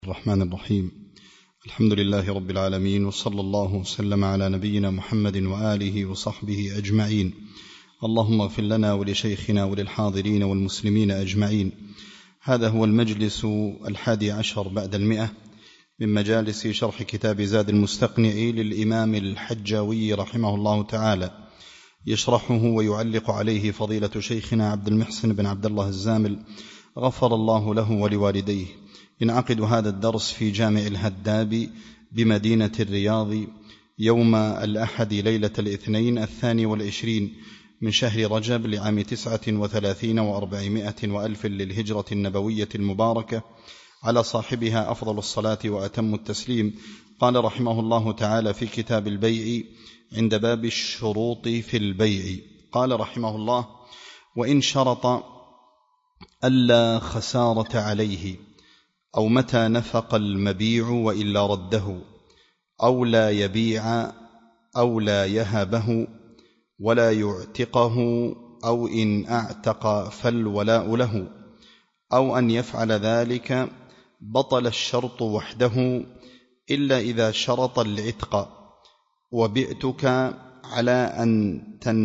الرحمن الرحيم. الحمد لله رب العالمين، وصلى الله وسلم على نبينا محمد وآله وصحبه أجمعين. اللهم اغفر لنا ولشيخنا وللحاضرين والمسلمين أجمعين. هذا هو المجلس 11 بعد 100 من مجالس شرح كتاب زاد المستقنع للإمام الحجاوي رحمه الله تعالى، يشرحه ويعلق عليه فضيلة شيخنا عبد المحسن بن عبد الله الزامل غفر الله له ولوالديه. ينعقد هذا الدرس في جامع الهداب بمدينة الرياض يوم الأحد ليلة الاثنين 22 من شهر رجب لعام 39 و400 وألف للهجرة النبوية المباركة، على صاحبها أفضل الصلاة وأتم التسليم. قال رحمه الله تعالى في كتاب البيع عند باب الشروط في البيع، قال رحمه الله: وإن شرط ألا خسارة عليه، أو متى نفق المبيع وإلا رده، أو لا يبيع، أو لا يهبه ولا يعتقه، أو إن أعتق فالولاء له، أو أن يفعل ذلك بطل الشرط وحده إلا إذا شرط العتق: وبئتك على أن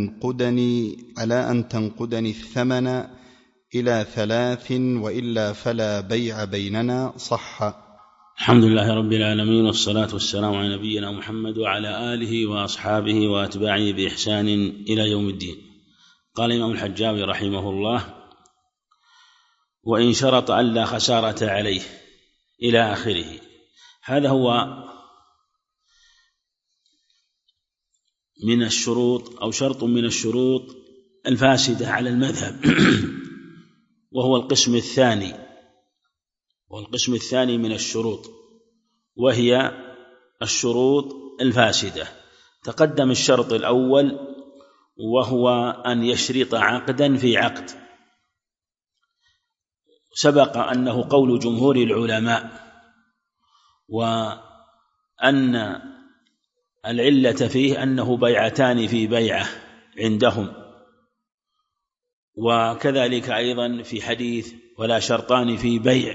تنقدني الثمن إلى 3، وإلا فلا بيع بيننا، صح. الحمد لله رب العالمين، والصلاة والسلام على نبينا محمد وعلى آله وأصحابه وأتباعه بإحسان إلى يوم الدين. قال الإمام الحجاوي رحمه الله: وإن شرط ألا خسارة عليه إلى آخره. هذا هو من الشروط أو شرط من الشروط الفاسدة على المذهب وهو القسم الثاني من الشروط، وهي الشروط الفاسدة. تقدم الشرط الأول وهو أن يشرط عقدا في عقد، سبق أنه قول جمهور العلماء، وأن العلة فيه أنه بيعتان في بيعة عندهم، وكذلك أيضا في حديث ولا شرطان في بيع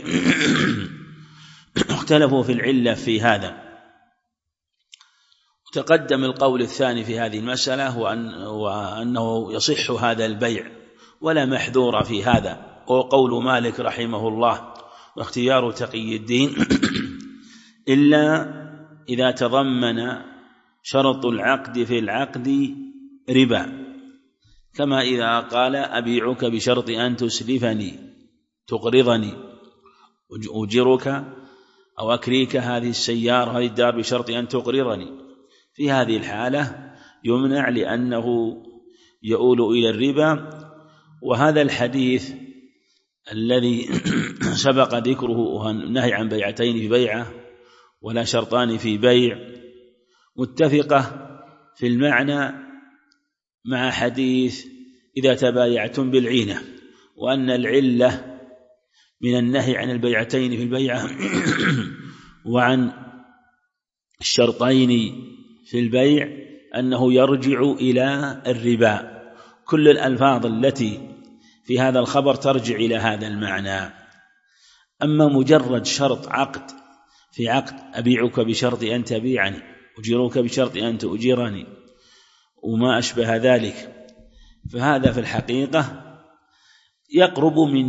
اختلفوا في العلة في هذا. تقدم القول الثاني في هذه المسألة وأنه يصح هذا البيع ولا محذور في هذا، وقول مالك رحمه الله واختيار تقي الدين إلا إذا تضمن شرط العقد في العقد ربا، كما إذا قال: أبيعك بشرط أن تسلفني تقرضني، أجرك أو أكريك هذه السيارة هذه الدار بشرط أن تقرضني. في هذه الحالة يمنع لأنه يؤول إلى الربا. وهذا الحديث الذي سبق ذكره النهي عن بيعتين في بيعة ولا شرطان في بيع متفقة في المعنى مع حديث إذا تبايعتم بالعينة، وأن العلة من النهي عن البيعتين في البيعة وعن الشرطين في البيع أنه يرجع إلى الربا. كل الألفاظ التي في هذا الخبر ترجع إلى هذا المعنى. أما مجرد شرط عقد في عقد: أبيعك بشرط أن تبيعني، أجيرك بشرط أن تؤجرني، وما أشبه ذلك، فهذا في الحقيقة يقرب من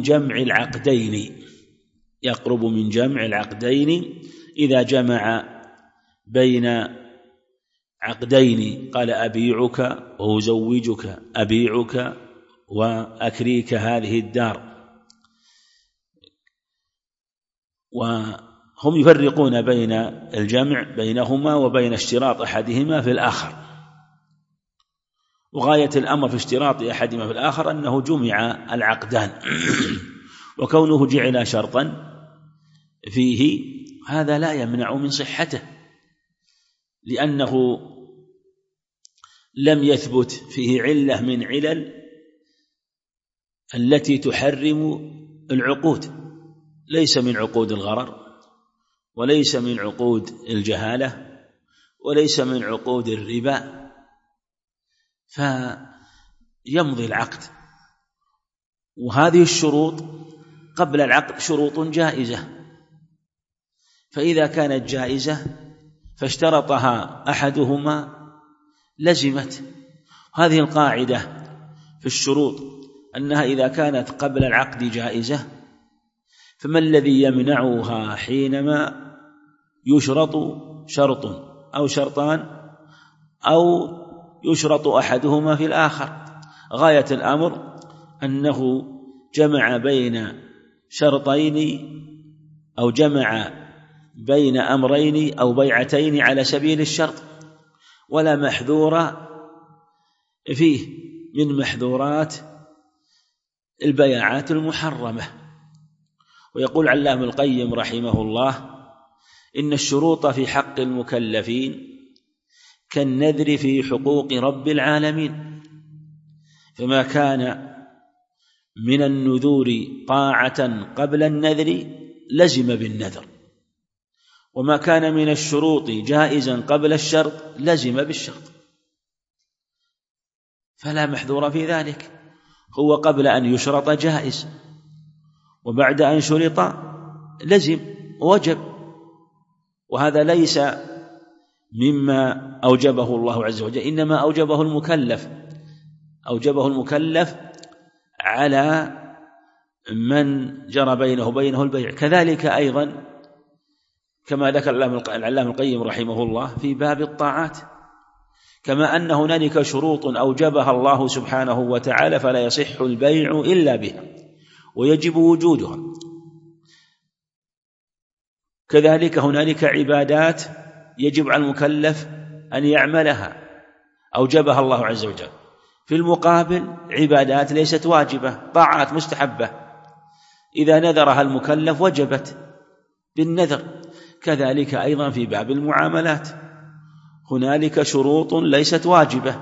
جمع العقدين إذا جمع بين عقدين، قال: أبيعك وأزوجك، أبيعك وأكريك هذه الدار. وهم يفرقون بين الجمع بينهما وبين اشتراط أحدهما في الآخر، وغاية الأمر في اشتراط أحدهما في الآخر أنه جمع العقدان وكونه جعل شرطا فيه هذا لا يمنع من صحته، لأنه لم يثبت فيه علة من علل التي تحرم العقود، ليس من عقود الغرر، وليس من عقود الجهالة، وليس من عقود الربا، فيمضي العقد. وهذه الشروط قبل العقد شروط جائزة، فإذا كانت جائزة فاشترطها أحدهما لزمت. هذه القاعدة في الشروط أنها إذا كانت قبل العقد جائزة فما الذي يمنعها حينما يشرط شرط أو شرطان أو يشرط أحدهما في الآخر؟ غاية الأمر أنه جمع بين شرطين أو جمع بين أمرين أو بيعتين على سبيل الشرط، ولا محذور فيه من محذورات البيعات المحرمة. ويقول علامة القيم رحمه الله: إن الشروط في حق المكلفين كالنذر في حقوق رب العالمين، فما كان من النذور طاعة قبل النذر لزم بالنذر، وما كان من الشروط جائزا قبل الشرط لزم بالشرط، فلا محذور في ذلك. هو قبل أن يشرط جائز، وبعد أن شرط لزم ووجب، وهذا ليس مما أوجبه الله عز وجل، إنما أوجبه المكلف على من جرى بينه وبينه البيع. كذلك أيضا كما ذكر العلامة القيم رحمه الله في باب الطاعات، كما أن هنالك شروط أوجبها الله سبحانه وتعالى فلا يصح البيع إلا بها ويجب وجودها، كذلك هنالك عبادات يجب على المكلف أن يعملها أوجبها الله عز وجل، في المقابل عبادات ليست واجبة، طاعات مستحبة إذا نذرها المكلف وجبت بالنذر. كذلك أيضا في باب المعاملات هنالك شروط ليست واجبة،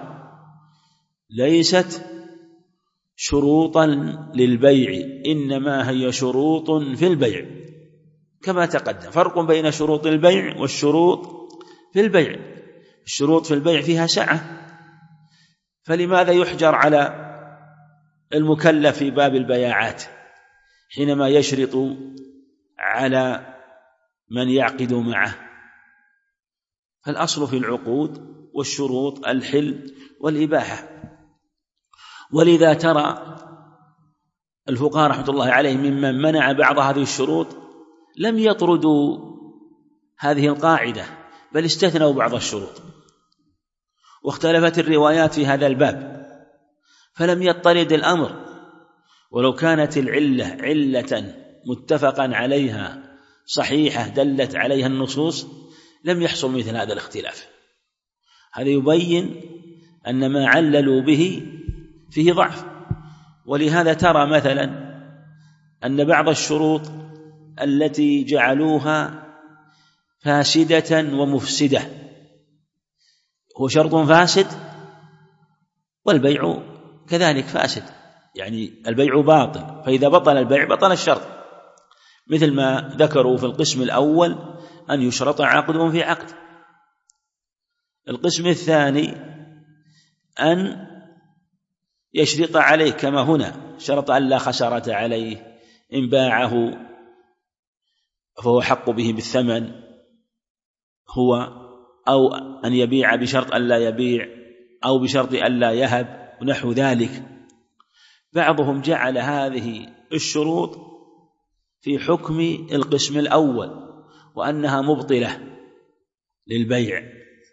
ليست شروطا للبيع، إنما هي شروط في البيع كما تقدم. فرق بين شروط البيع والشروط في البيع. الشروط في البيع فيها سعة، فلماذا يحجر على المكلف في باب البياعات حينما يشرط على من يعقد معه؟ فالأصل في العقود والشروط الحل والإباحة. ولذا ترى الفقهاء رحمة الله عليهم ممن منع بعض هذه الشروط لم يطردوا هذه القاعدة، بل استثنوا بعض الشروط، واختلفت الروايات في هذا الباب فلم يطرد الأمر، ولو كانت العلة علة متفقا عليها صحيحة دلت عليها النصوص لم يحصل مثل هذا الاختلاف. هذا يبين أن ما عللوا به فيه ضعف. ولهذا ترى مثلا أن بعض الشروط التي جعلوها فاسدة ومفسدة هو شرط فاسد والبيع كذلك فاسد، يعني البيع باطل، فإذا بطل البيع بطل الشرط، مثل ما ذكروا في القسم الأول أن يشرط عقد في عقد. القسم الثاني أن يشرط عليه كما هنا شرط أن لا خسارة عليه، إن باعه فهو حق به بالثمن هو، أو أن يبيع بشرط أن لا يبيع، أو بشرط أن لا يهب ونحو ذلك. بعضهم جعل هذه الشروط في حكم القسم الأول وأنها مبطلة للبيع،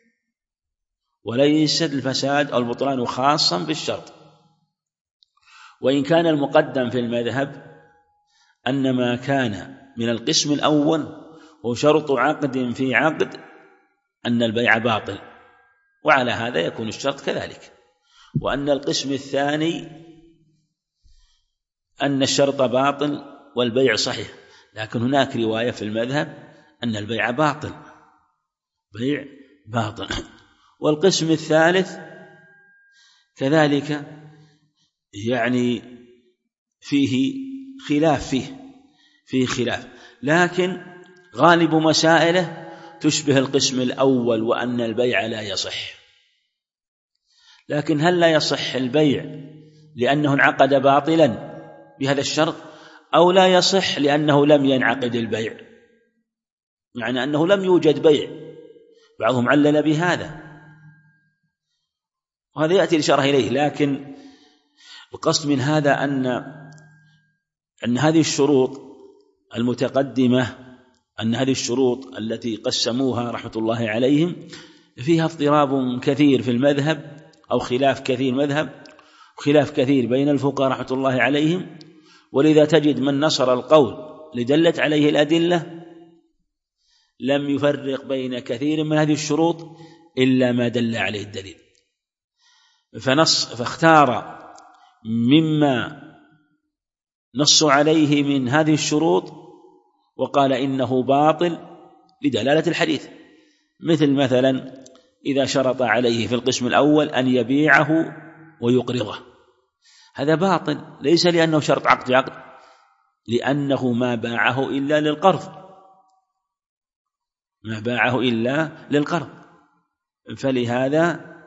وليست الفساد أو البطلان خاصا بالشرط. وإن كان المقدم في المذهب أن ما كان من القسم الأول هو شرط عقد في عقد أن البيع باطل، وعلى هذا يكون الشرط كذلك، وأن القسم الثاني أن الشرط باطل والبيع صحيح، لكن هناك رواية في المذهب أن البيع باطل، بيع باطل. والقسم الثالث كذلك يعني فيه خلاف، لكن غالب مسائله تشبه القسم الأول وأن البيع لا يصح. لكن هل لا يصح البيع لأنه انعقد باطلا بهذا الشرط، أو لا يصح لأنه لم ينعقد البيع؟ معنى أنه لم يوجد بيع. بعضهم علل بهذا، وهذا يأتي الإشارة إليه. لكن القصد من هذا أن هذه الشروط المتقدمة، أن هذه الشروط التي قسموها رحمة الله عليهم فيها اضطراب كثير في المذهب، أو خلاف كثير مذهب، وخلاف كثير بين الفقهاء رحمة الله عليهم. ولذا تجد من نصر القول لدلت عليه الأدلة لم يفرق بين كثير من هذه الشروط إلا ما دل عليه الدليل، فاختار مما نص عليه من هذه الشروط وقال إنه باطل لدلالة الحديث. مثلا إذا شرط عليه في القسم الأول أن يبيعه ويقرضه، هذا باطل، ليس لأنه شرط عقد، لأنه ما باعه إلا للقرض، ما باعه إلا للقرض. فلهذا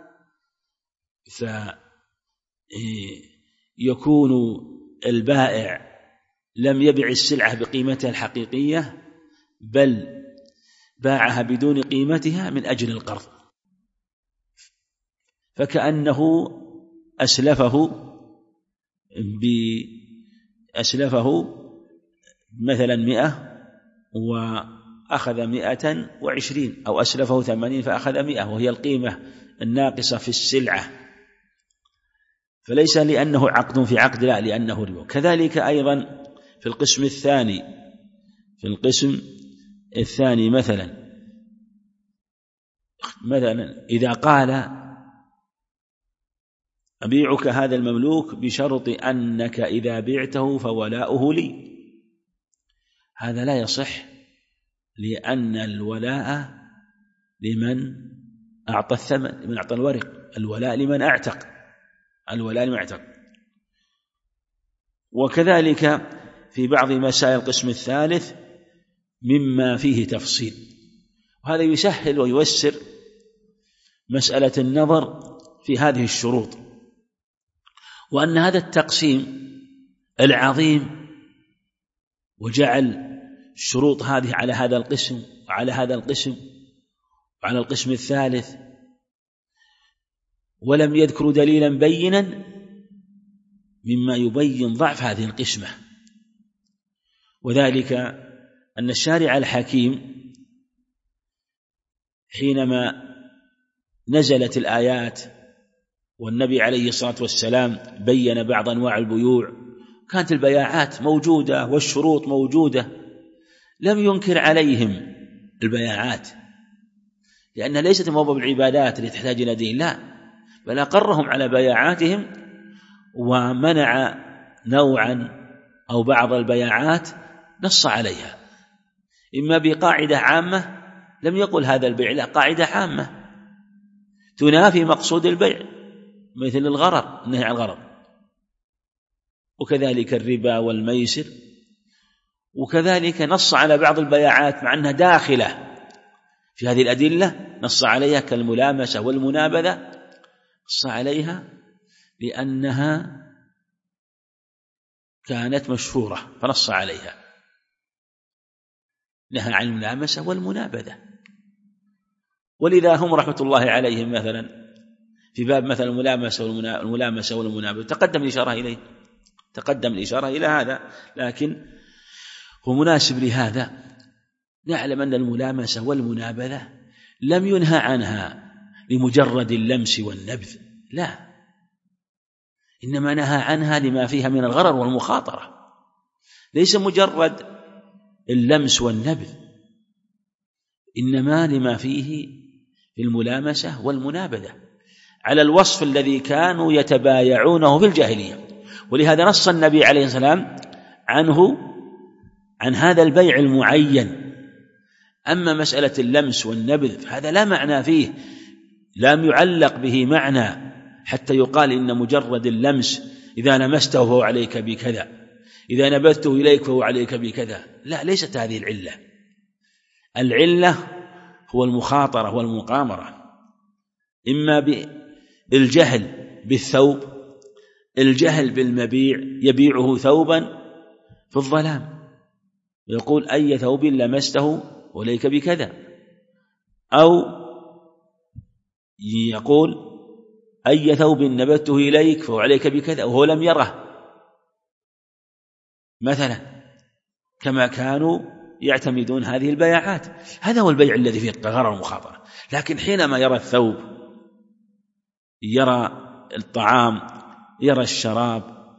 يكون البائع لم يبع السلعة بقيمتها الحقيقية، بل باعها بدون قيمتها من أجل القرض، فكأنه أسلفه مثلا 100 وأخذ 120، أو أسلفه 80 فأخذ 100، وهي القيمة الناقصة في السلعة، فليس لأنه عقد في عقد، لا، لأنه ربا. كذلك أيضا في القسم الثاني مثلا إذا قال أبيعك هذا المملوك بشرط أنك إذا بعته فولاؤه لي، هذا لا يصح، لأن الولاء لمن أعطى الثمن، لمن أعطى الورق، الولاء لمن أعتق، وكذلك في بعض مسائل القسم الثالث مما فيه تفصيل، وهذا يسهل وييسر مسألة النظر في هذه الشروط. وأن هذا التقسيم العظيم وجعل الشروط هذه على هذا القسم وعلى هذا القسم وعلى القسم الثالث، ولم يذكر دليلا بينا، مما يبين ضعف هذه القسمة. وذلك أن الشارع الحكيم حينما نزلت الآيات والنبي عليه الصلاة والسلام بين بعض أنواع البيوع، كانت البياعات موجودة والشروط موجودة، لم ينكر عليهم البياعات، لأنها ليست موضوع العبادات التي تحتاج إلى دين، لا، بل أقرهم على بياعاتهم، ومنع نوعا أو بعض البياعات نص عليها، إما بقاعدة عامة لم يقل هذا البيع، لا، قاعدة عامة تنافي مقصود البيع، مثل الغرر، النهي عن الغرر، وكذلك الربا والميسر. وكذلك نص على بعض البياعات مع أنها داخلة في هذه الأدلة، نص عليها كالملامسة والمنابذة، نص عليها لأنها كانت مشهورة فنص عليها، نهى عن الملامسة والمنابذة. ولذا هم رحمة الله عليهم مثلا في باب مثلا الملامسة والمنابذة تقدم الإشارة إلى هذا، لكن هو مناسب لهذا. نعلم أن الملامسة والمنابذة لم ينهى عنها لمجرد اللمس والنبذ، لا، إنما نهى عنها لما فيها من الغرر والمخاطرة، ليس مجرد اللمس والنبذ، إنما لما فيه في الملامسة والمنابذة على الوصف الذي كانوا يتبايعونه في الجاهلية. ولهذا نص النبي عليه السلام عن هذا البيع المعين. أما مسألة اللمس والنبذ فهذا لا معنى فيه، لم يعلق به معنى حتى يقال إن مجرد اللمس إذا لمسته فهو عليك بكذا، إذا نبذته إليك فهو عليك بكذا، لا، ليست هذه العلة. العلة هو المخاطرة والمقامرة، إما بالجهل بالثوب، الجهل بالمبيع، يبيعه ثوبا في الظلام، يقول أي ثوب لمسته وليك بكذا، أو يقول أي ثوب نبته إليك فهو عليك بكذا وهو لم يره مثلا، كما كانوا يعتمدون هذه البيعات. هذا هو البيع الذي فيه غرر ومخاطرة. لكن حينما يرى الثوب، يرى الطعام، يرى الشراب،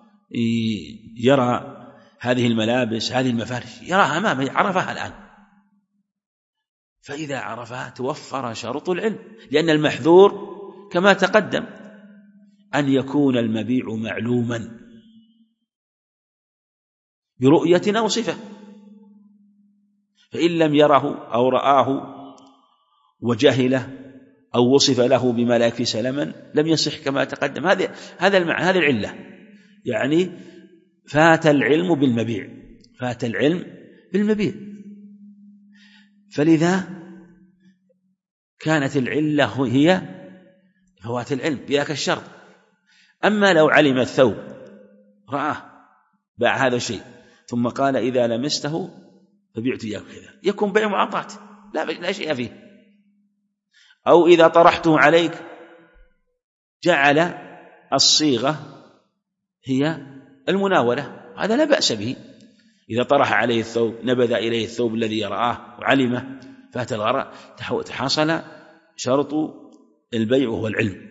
يرى هذه الملابس، هذه المفارش، يراها أمامه، عرفها الآن، فإذا عرفها توفر شرط العلم، لأن المحذور كما تقدم أن يكون المبيع معلوما برؤية أو صفة، فإن لم يره أو رآه وجهله أو وصف له بما لا يكفي سلما لم يصح كما تقدم. هذا العلة، يعني فات العلم بالمبيع، فات العلم بالمبيع، فلذا كانت العلة هي فوات العلم بذاك الشرط. أما لو علم الثوب، رآه، باع هذا الشيء، ثم قال إذا لمسته فبعت إياك كذا، يكون بيع معاطاة لا شيء فيه. أو إذا طرحته عليك جعل الصيغة هي المناولة، هذا لا بأس به. إذا طرح عليه الثوب، نبذ إليه الثوب الذي يرآه وعلمه، فات الغرر، تحصل شرط البيع وهو العلم.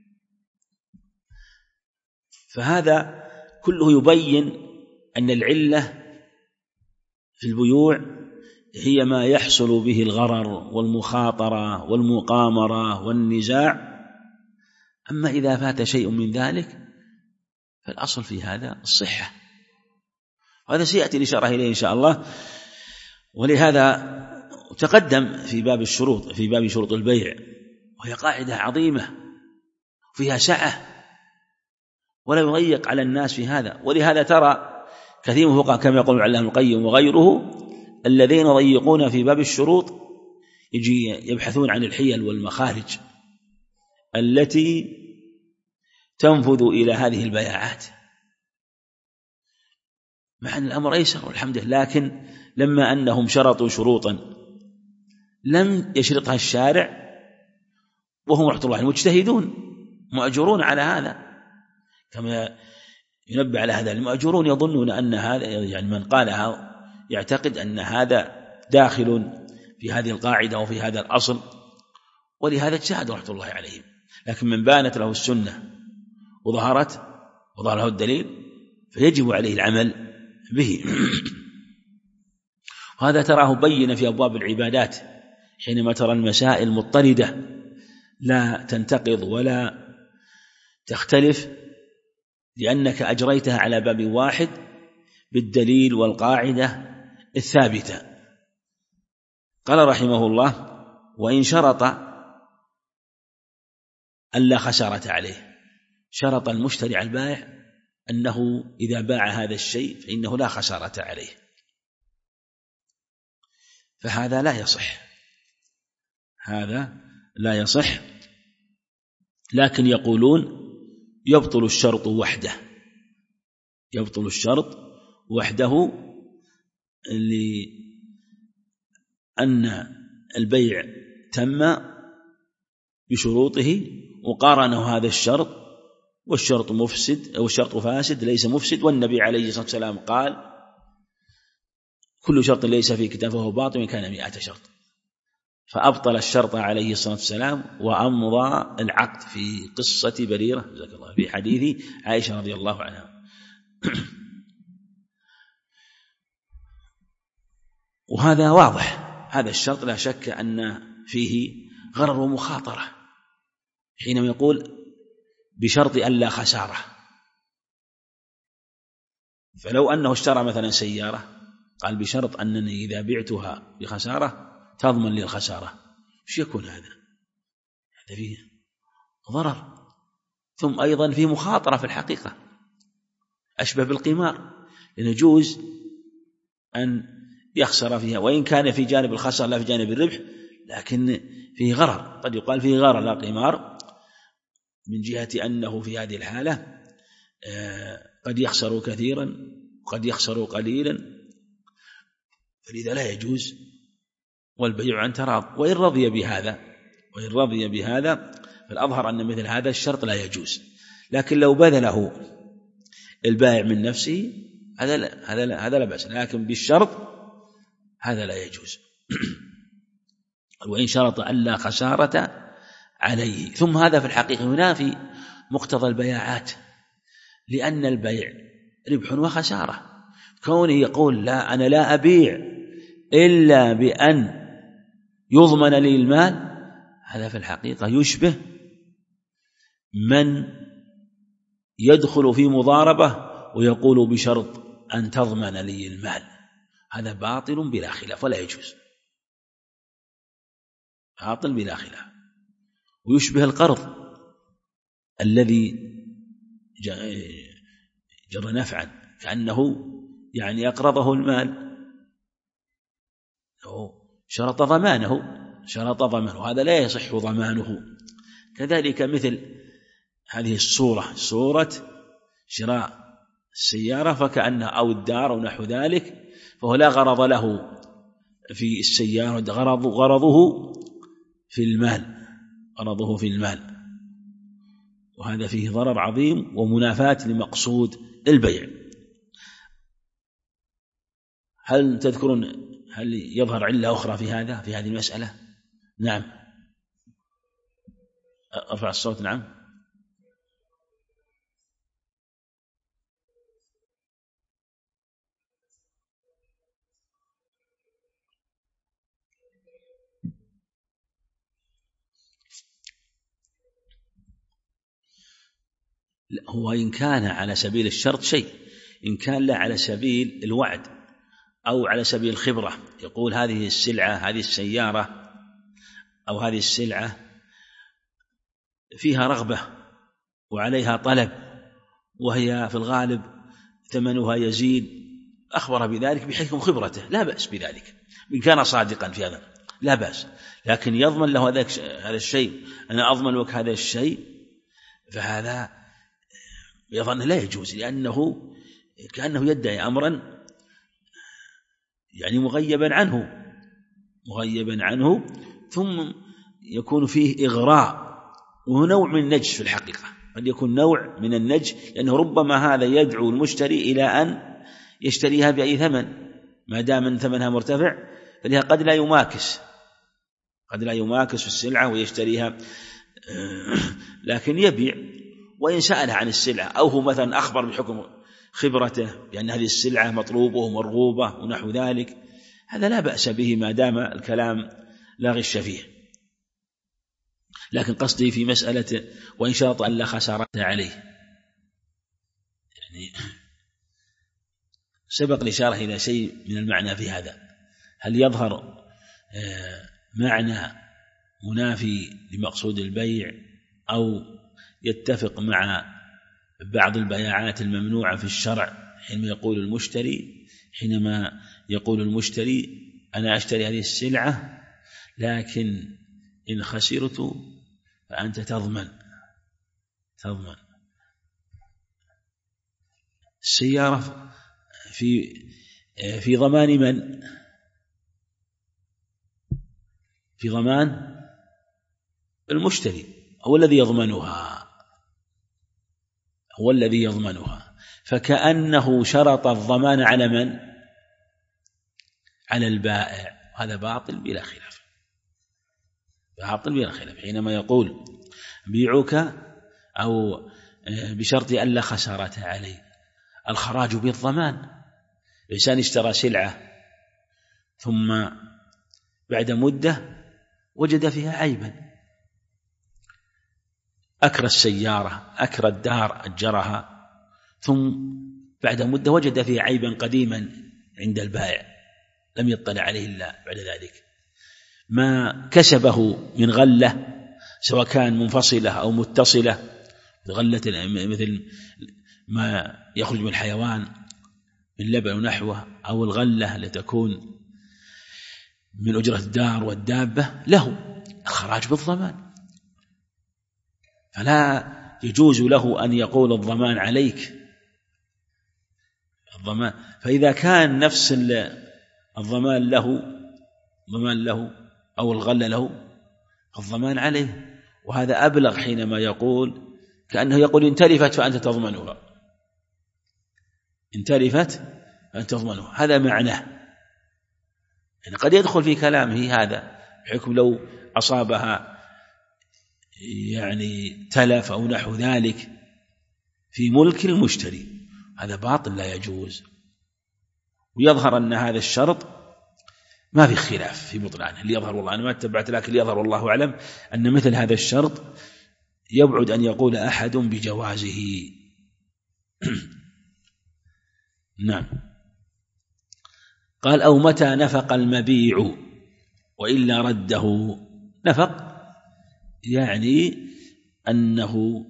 فهذا كله يبين أن العلة في البيوع هي ما يحصل به الغرر والمخاطرة والمقامرة والنزاع. أما إذا فات شيء من ذلك فالأصل في هذا الصحة، وهذا سيأتي الإشارة إليه إن شاء الله. ولهذا تقدم في باب الشروط، في باب شروط البيع، وهي قاعدة عظيمة فيها سعة ولا يضيق على الناس في هذا. ولهذا ترى كثير من الفقهاء كما يقول العلامة القيم وغيره الذين يضيقون في باب الشروط يجي يبحثون عن الحيل والمخارج التي تنفذ إلى هذه البياعات، مع أن الأمر أيسر والحمد لله. لكن لما أنهم شرطوا شروطا لم يشرطها الشارع، وهم رحمة الله المجتهدون مؤجرون على هذا، كما ينبه على هذا المؤجرون يظنون أن هذا، يعني من قالها يعتقد أن هذا داخل في هذه القاعدة وفي هذا الأصل، ولهذا اجتهدوا رحمة الله عليهم. لكن من بانت له السنة وظهر له الدليل فيجب عليه العمل به. وهذا تراه بين في أبواب العبادات، حينما ترى المسائل مضطردة لا تنتقض ولا تختلف، لأنك أجريتها على باب واحد بالدليل والقاعدة الثابتة. قال رحمه الله: وإن شرط ألا خسارة عليه، شرط المشتري على البائع أنه إذا باع هذا الشيء فإنه لا خسارة عليه، فهذا لا يصح، هذا لا يصح. لكن يقولون يبطل الشرط وحده، يبطل الشرط وحده لأن البيع تم بشروطه وقارنه هذا الشرط، والشرط مفسد أو الشرط فاسد ليس مفسد. والنبي عليه الصلاة والسلام قال: كل شرط ليس في كتاب فهو باطل وإن كان 100 شرط. فأبطل الشرط عليه الصلاة والسلام وأمضى العقد في قصة بريرة جزاك الله في حديث عائشة رضي الله عنها. وهذا واضح، هذا الشرط لا شك أن فيه غرر ومخاطرة، حينما يقول بشرط ألا خسارة. فلو أنه اشترى مثلا سيارة قال بشرط أنني إذا بعتها بخسارة تضمن لي الخسارة، وش يكون هذا؟ هذا فيه ضرر، ثم أيضا فيه مخاطرة في الحقيقة، أشبه بالقمار، لأن يجوز أن يخسر فيها، وإن كان في جانب الخسارة لا في جانب الربح، لكن فيه غرر. قد يقال فيه غرر لا قمار، من جهة أنه في هذه الحالة قد يخسر كثيرا وقد يخسر قليلا، فلذا لا يجوز والبيع عن تراض. وإن رضي بهذا فالأظهر أن مثل هذا الشرط لا يجوز. لكن لو بذله البائع من نفسه هذا لا بأس، لكن بالشرط هذا لا يجوز. وإن شرط ألا خسارة عليه. ثم هذا في الحقيقة ينافي مقتضى البياعات، لأن البيع ربح وخسارة. كونه يقول لا أنا لا أبيع إلا بأن يضمن لي المال، هذا في الحقيقة يشبه من يدخل في مضاربة ويقول بشرط أن تضمن لي المال، هذا باطل بلا خلاف ولا يجوز، باطل بلا خلاف. ويشبه القرض الذي جرى نفعا، كأنه يعني أقرضه المال، شرط ضمانه، هذا لا يصح ضمانه. كذلك مثل هذه صورة شراء السيارة فكأنها أو الدار أو نحو ذلك، فهو لا غرض له في السيارة، غرضه في المال، وهذا فيه ضرر عظيم ومنافاة لمقصود البيع. هل تذكرون هل يظهر علة أخرى في هذه المسألة؟ نعم، ارفع الصوت. نعم. هو إن كان على سبيل الشرط شيء، إن كان لا على سبيل الوعد أو على سبيل الخبرة، يقول هذه السلعة، هذه السيارة أو هذه السلعة فيها رغبة وعليها طلب وهي في الغالب ثمنها يزيد، أخبر بذلك بحكم خبرته، لا بأس بذلك إن كان صادقا في هذا، لا بأس. لكن يضمن له هذا الشيء، أنا أضمن لك هذا الشيء، فهذا يظن لا يجوز، لأنه كأنه يدعي أمرا يعني مغيبا عنه، ثم يكون فيه إغراء، وهو نوع من النجش في الحقيقة، قد يكون نوع من النجش، لأنه ربما هذا يدعو المشتري إلى أن يشتريها بأي ثمن، ما دام أن ثمنها مرتفع، فلها قد لا يماكس في السلعة ويشتريها، لكن يبيع. وإن سأل عن السلعة أو هو مثلا أخبر بحكم خبرته بأن هذه السلعة مطلوبة ومرغوبة ونحو ذلك، هذا لا بأس به ما دام الكلام لا غش فيه. لكن قصدي في مسألة وإن شرط أن لا خسارة عليه، يعني سبق الإشارة إلى شيء من المعنى في هذا. هل يظهر معنى منافي لمقصود البيع أو يتفق مع بعض البياعات الممنوعة في الشرع حينما يقول المشتري أنا أشتري هذه السلعة لكن إن خسرت فأنت تضمن. السيارة في ضمان من؟ في ضمان المشتري، هو الذي يضمنها، فكأنه شرط الضمان على من؟ على البائع. هذا باطل بلا خلاف، حينما يقول بيعك أو بشرط ألا خسارة عليه، الخراج بالضمان. الإنسان اشترى سلعة ثم بعد مدة وجد فيها عيبا، أكر السيارة، أكر الدار، أجرها، ثم بعد مدة وجد فيها عيبا قديما عند البائع لم يطلع عليه إلا بعد ذلك، ما كسبه من غلة سواء كان منفصلة أو متصلة، غلة مثل ما يخرج من الحيوان من لبن ونحوه، أو الغلة لتكون من أجرة الدار والدابة، له الخراج بالضمان، فلا يجوز له أن يقول الضمان عليك الضمان. فإذا كان نفس الضمان له ضمان له أو الغل له الضمان عليه. وهذا أبلغ حينما يقول كأنه يقول إن تلفت فأنت تضمنها، إن تلفت فأنت تضمنها، هذا معناه. يعني قد يدخل في كلامه هذا بحكم لو أصابها يعني تلف أو نحو ذلك في ملك المشتري، هذا باطل لا يجوز. ويظهر أن هذا الشرط ما في خلاف في بطلانه، اللي يظهر والله أنا ما اتبعت، لكن اللي يظهر والله أعلم أن مثل هذا الشرط يبعد أن يقول أحد بجوازه. نعم. قال أو متى نفق المبيع وإلا رده. نفق يعني أنه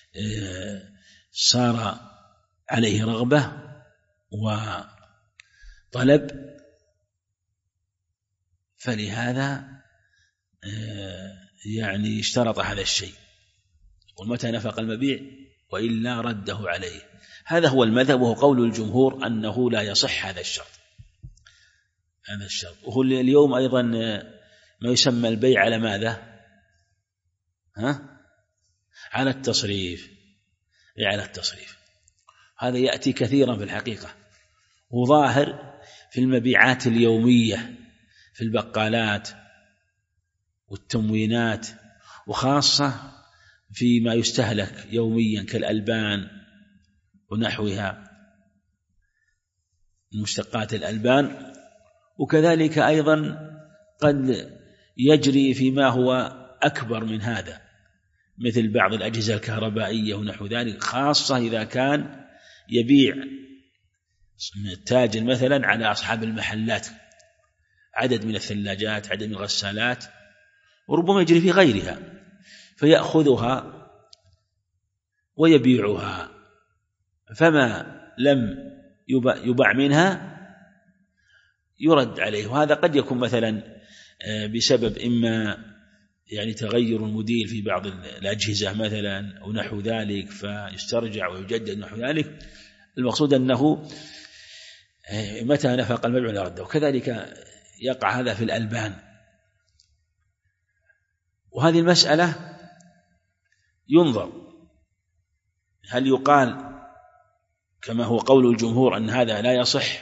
صار عليه رغبة وطلب، فلهذا يعني اشترط هذا الشيء. ومتى نفق المبيع وإلا رده عليه، هذا هو المذهب، وهو قول الجمهور أنه لا يصح هذا الشرط. هذا الشرط. وهو اليوم أيضا ما يسمى البيع على ماذا؟ على التصريف. على التصريف هذا يأتي كثيرا في الحقيقة، وظاهر في المبيعات اليومية في البقالات والتموينات، وخاصة فيما يستهلك يوميا كالألبان ونحوها، مشتقات الألبان. وكذلك أيضا قد يجري فيما هو أكبر من هذا، مثل بعض الأجهزة الكهربائية ونحو ذلك، خاصة إذا كان يبيع التاجر مثلا على أصحاب المحلات عدد من الثلاجات، عدد من الغسالات، وربما يجري في غيرها، فيأخذها ويبيعها، فما لم يباع منها يرد عليه. وهذا قد يكون مثلا بسبب إما يعني تغير الموديل في بعض الأجهزة مثلا أو نحو ذلك، فيسترجع ويجدد نحو ذلك. المقصود أنه متى نفق المبيع ولا رده. وكذلك يقع هذا في الألبان. وهذه المسألة ينظر هل يقال كما هو قول الجمهور أن هذا لا يصح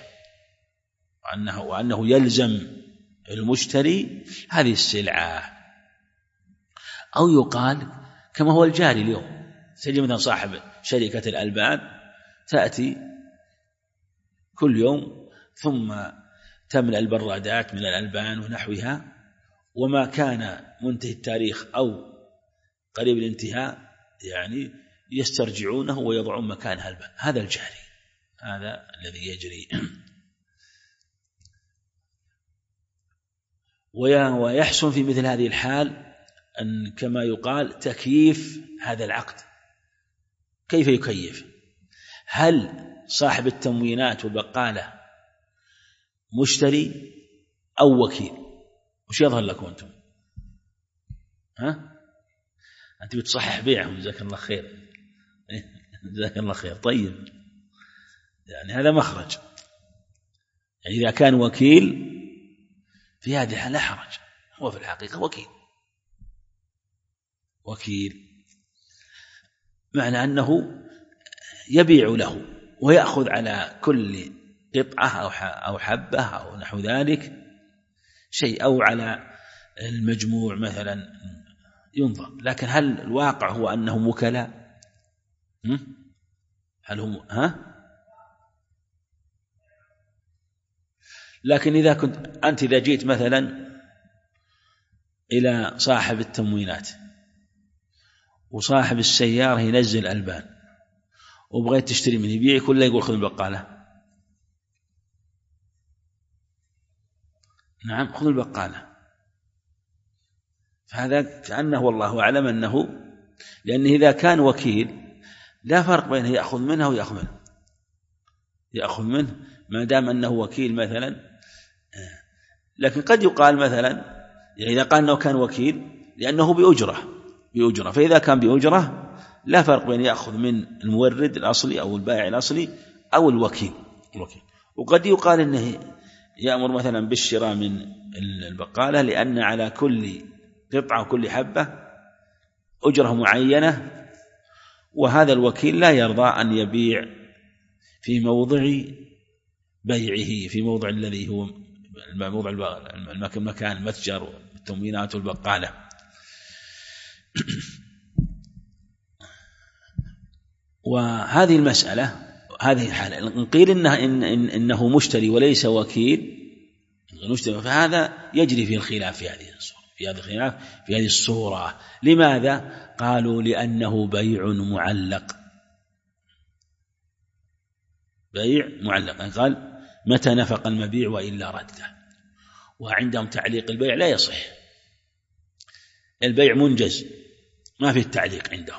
وأنه يلزم المشتري هذه السلعة، أو يقال كما هو الجاري اليوم. سيجي مثلا صاحب شركة الألبان تأتي كل يوم ثم تملأ البرادات من الألبان ونحوها، وما كان منتهي التاريخ أو قريب الانتهاء يعني يسترجعونه ويضعون مكانها البان. هذا الجاري، هذا الذي يجري. ويحسن في مثل هذه الحال أن كما يقال تكييف هذا العقد. كيف يكيف؟ هل صاحب التموينات والبقالة مشتري أو وكيل؟ وش يظهر لكم أنتم؟ أنت بتصحح بيعهم، جزاك الله خير. جزاك الله خير. طيب، يعني هذا مخرج. يعني إذا كان وكيل في هذه الحالة لا حرج، هو في الحقيقة وكيل معنى أنه يبيع له ويأخذ على كل قطعة أو حبة أو نحو ذلك شيء، أو على المجموع مثلا ينظر. لكن هل الواقع هو أنهم وكلاء؟ هل هم لكن إذا كنت أنت إذا جيت مثلا إلى صاحب التموينات وصاحب السيارة ينزل ألبان وبغيت تشتري منه، يبيع كله يقول خذ البقالة. نعم، خذ البقالة. فهذا كأنه والله أعلم أنه، لأنه إذا كان وكيل لا فرق بينه يأخذ منه ويأخذ منه ما دام أنه وكيل مثلا. لكن قد يقال مثلا يعني إذا قال أنه كان وكيل لأنه بأجرة، فإذا كان بأجرة لا فرق بين يأخذ من المورد الأصلي أو البائع الأصلي أو الوكيل. وقد يقال أنه يأمر مثلا بالشراء من البقالة لأن على كل قطعة وكل حبة أجرة معينة، وهذا الوكيل لا يرضى أن يبيع في موضع بيعه، في موضع الذي هو موضع المكان المتجر والتموينات والبقالة. وهذه المسألة، هذه الحالة نقيل إنه مشتري وليس وكيل، فهذا يجري فيه الخلاف في هذه الصورة. لماذا؟ قالوا لأنه بيع معلق. بيع معلق، قال متى نفق المبيع وإلا رده. وعندهم تعليق البيع لا يصح، البيع منجز ما في التعليق عندهم.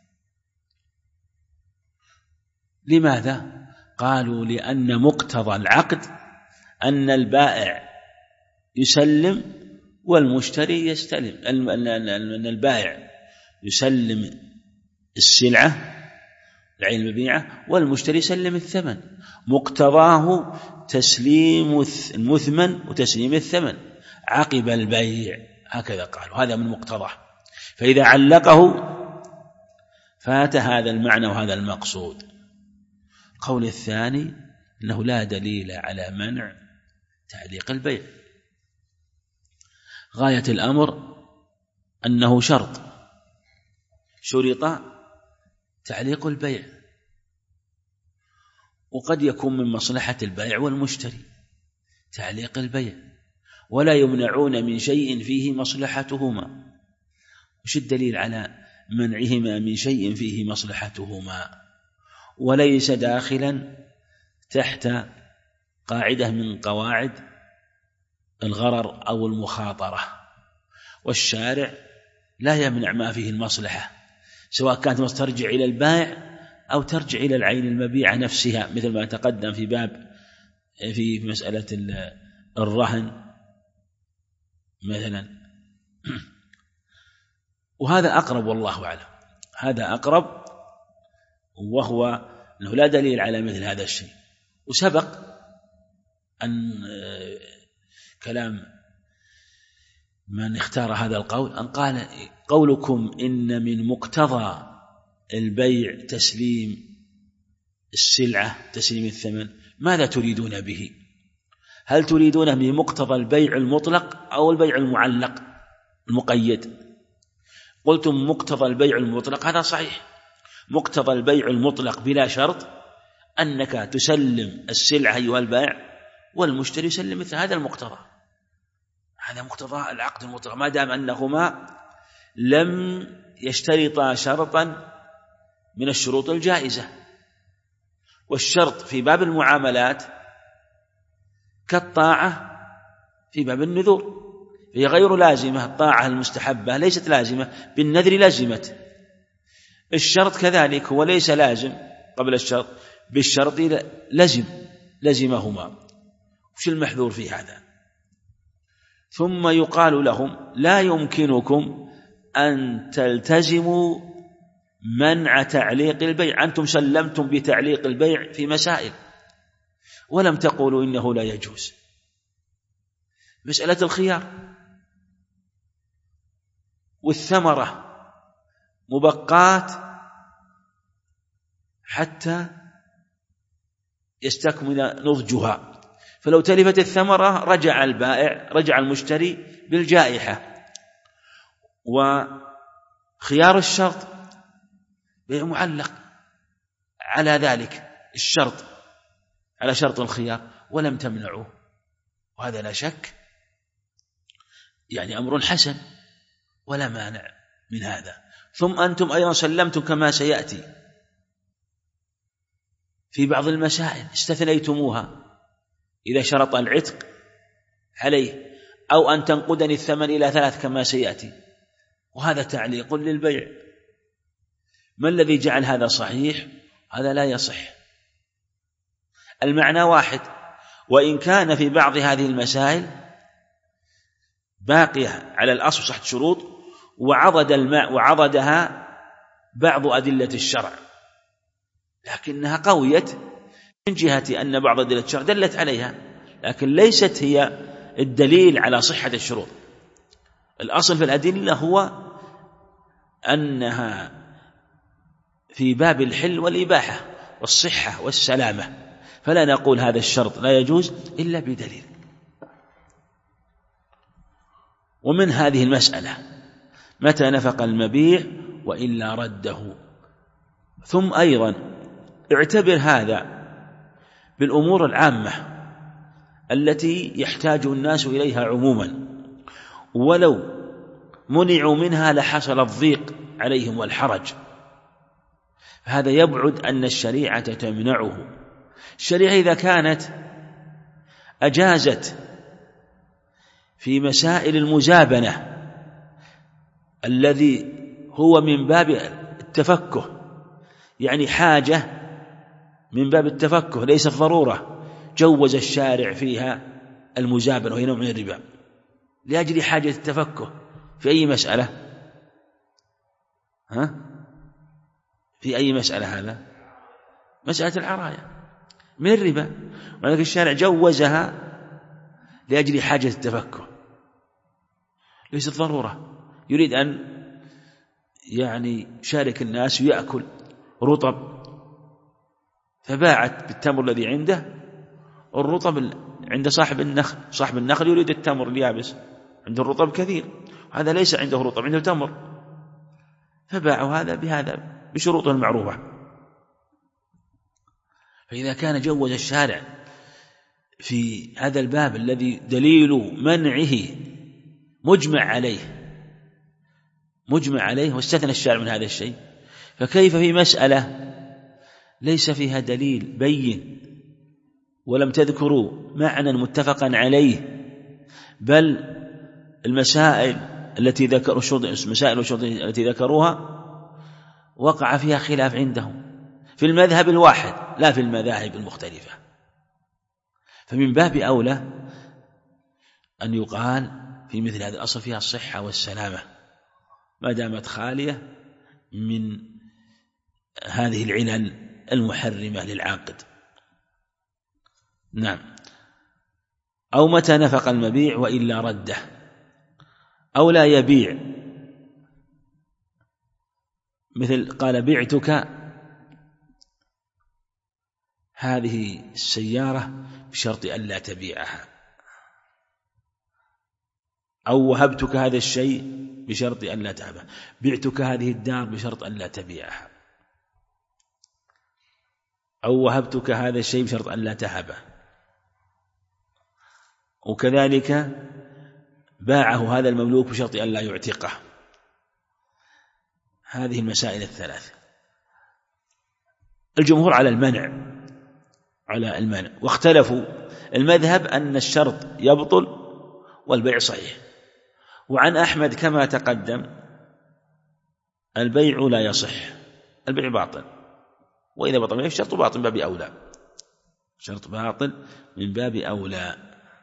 لماذا؟ قالوا لأن مقتضى العقد أن البائع يسلم والمشتري يستلم، أن البائع يسلم السلعة العين المبيعة والمشتري يسلم الثمن، مقتضاه تسليم المثمن وتسليم الثمن عقب البيع، هكذا قالوا، هذا من مقتضاه. فإذا علقه فات هذا المعنى وهذا المقصود. القول الثاني أنه لا دليل على منع تعليق البيع، غاية الأمر أنه شرط تعليق البيع، وقد يكون من مصلحة البائع والمشتري تعليق البيع، ولا يمنعون من شيء فيه مصلحتهما. وش الدليل على منعهما من شيء فيه مصلحتهما وليس داخلا تحت قاعدة من قواعد الغرر أو المخاطرة؟ والشارع لا يمنع ما فيه المصلحة، سواء كانت ترجع إلى البائع أو ترجع إلى العين المبيعة نفسها، مثل ما تقدم في باب في مسألة الرهن مثلا. وهذا أقرب والله أعلم، هذا أقرب، وهو أنه لا دليل على مثل هذا الشيء. وسبق أن كلام من اختار هذا القول أن قال قولكم إن من مقتضى البيع تسليم السلعة تسليم الثمن، ماذا تريدون به؟ هل تريدون بمقتضى البيع المطلق أو البيع المعلق المقيد؟ قلتم مقتضى البيع المطلق، هذا صحيح، مقتضى البيع المطلق بلا شرط أنك تسلم السلعة أيها البائع والمشتري يسلم مثل هذا المقتضى، هذا مقتضى العقد المطلق، ما دام أنهما لم يشترطا شرطا من الشروط الجائزة. والشرط في باب المعاملات كالطاعة في باب النذور، هي غير لازمة، الطاعة المستحبة ليست لازمة، بالنذر لزمت. الشرط كذلك هو ليس لازم قبل الشرط، بالشرط لزمهما. وش المحذور في هذا؟ ثم يقال لهم لا يمكنكم أن تلتزموا منع تعليق البيع، أنتم سلمتم بتعليق البيع في مسائل ولم تقولوا إنه لا يجوز. مسألة الخيار والثمرة مبقات حتى يستكمل نضجها، فلو تلفت الثمرة رجع المشتري بالجائحة. وخيار الشرط بيع معلق على ذلك الشرط، على شرط الخيار، ولم تمنعوه، وهذا لا شك يعني أمر حسن ولا مانع من هذا. ثم أنتم أيضا سلمتم كما سيأتي في بعض المسائل استثنيتموها، إذا شرط العتق عليه أو أن تنقدني الثمن إلى 3 كما سيأتي، وهذا تعليق للبيع. ما الذي جعل هذا صحيح؟ هذا لا يصح. المعنى واحد، وإن كان في بعض هذه المسائل باقية على الأصل صحة شروط وعضدها بعض أدلة الشرع، لكنها قويت من جهة أن بعض أدلة الشرع دلت عليها، لكن ليست هي الدليل على صحة الشروط. الأصل في الأدلة هو أنها في باب الحل والإباحة والصحة والسلامة، فلا نقول هذا الشرط لا يجوز إلا بدليل. ومن هذه المسألة متى نفق المبيع وإلا رده. ثم أيضا اعتبر هذا بالأمور العامة التي يحتاج الناس إليها عموما، ولو منعوا منها لحصل الضيق عليهم والحرج، هذا يبعد أن الشريعة تمنعه. الشريعة إذا كانت أجازت في مسائل المزابنة الذي هو من باب التفكه، يعني حاجة من باب التفكه ليست ضرورة، جوز الشارع فيها المزابنة وهي نوع من الربا لأجل حاجة التفكه في أي مسألة؟ في أي مسألة هذا؟ مسألة العراية من الربا، ولكن الشارع جوزها لأجل حاجة التفكه ليست ضرورة، يريد أن يعني شارك الناس ويأكل رطب، فباعت بالتمر الذي عنده الرطب عند صاحب النخل، صاحب النخل يريد التمر اليابس، عنده الرطب كثير، هذا ليس عنده رطب عنده تمر، فباعوا هذا بهذا بشروطه المعروفة. فإذا كان جوز الشارع في هذا الباب الذي دليل منعه مجمع عليه واستثنى الشارع من هذا الشيء، فكيف في مسألة ليس فيها دليل بين ولم تذكروا معنى متفقا عليه، بل المسائل التي ذكروا التي ذكروها وقع فيها خلاف عندهم في المذهب الواحد لا في المذاهب المختلفة، فمن باب أولى أن يقال في مثل هذا الأصل فيها الصحة والسلامة ما دامت خالية من هذه العلل المحرمة للعاقد. نعم. أو متى نفق المبيع وإلا رده، أو لا يبيع، مثل قال بعتك هذه السيارة بشرط أن لا تبيعها، أو وهبتك هذا الشيء بشرط أن لا تهبه، بعتك هذه الدار بشرط أن لا تبيعها، أو وهبتك هذا الشيء بشرط أن لا تهبه، وكذلك باعه هذا المملوك بشرط أن لا يعتقه. هذه المسائل الثلاث الجمهور على المنع، واختلفوا المذهب أن الشرط يبطل والبيع صحيح. وعن أحمد كما تقدم البيع لا يصح، البيع باطل، وإذا بطل الشرط باطل من باب أولى، شرط باطل من باب أولى.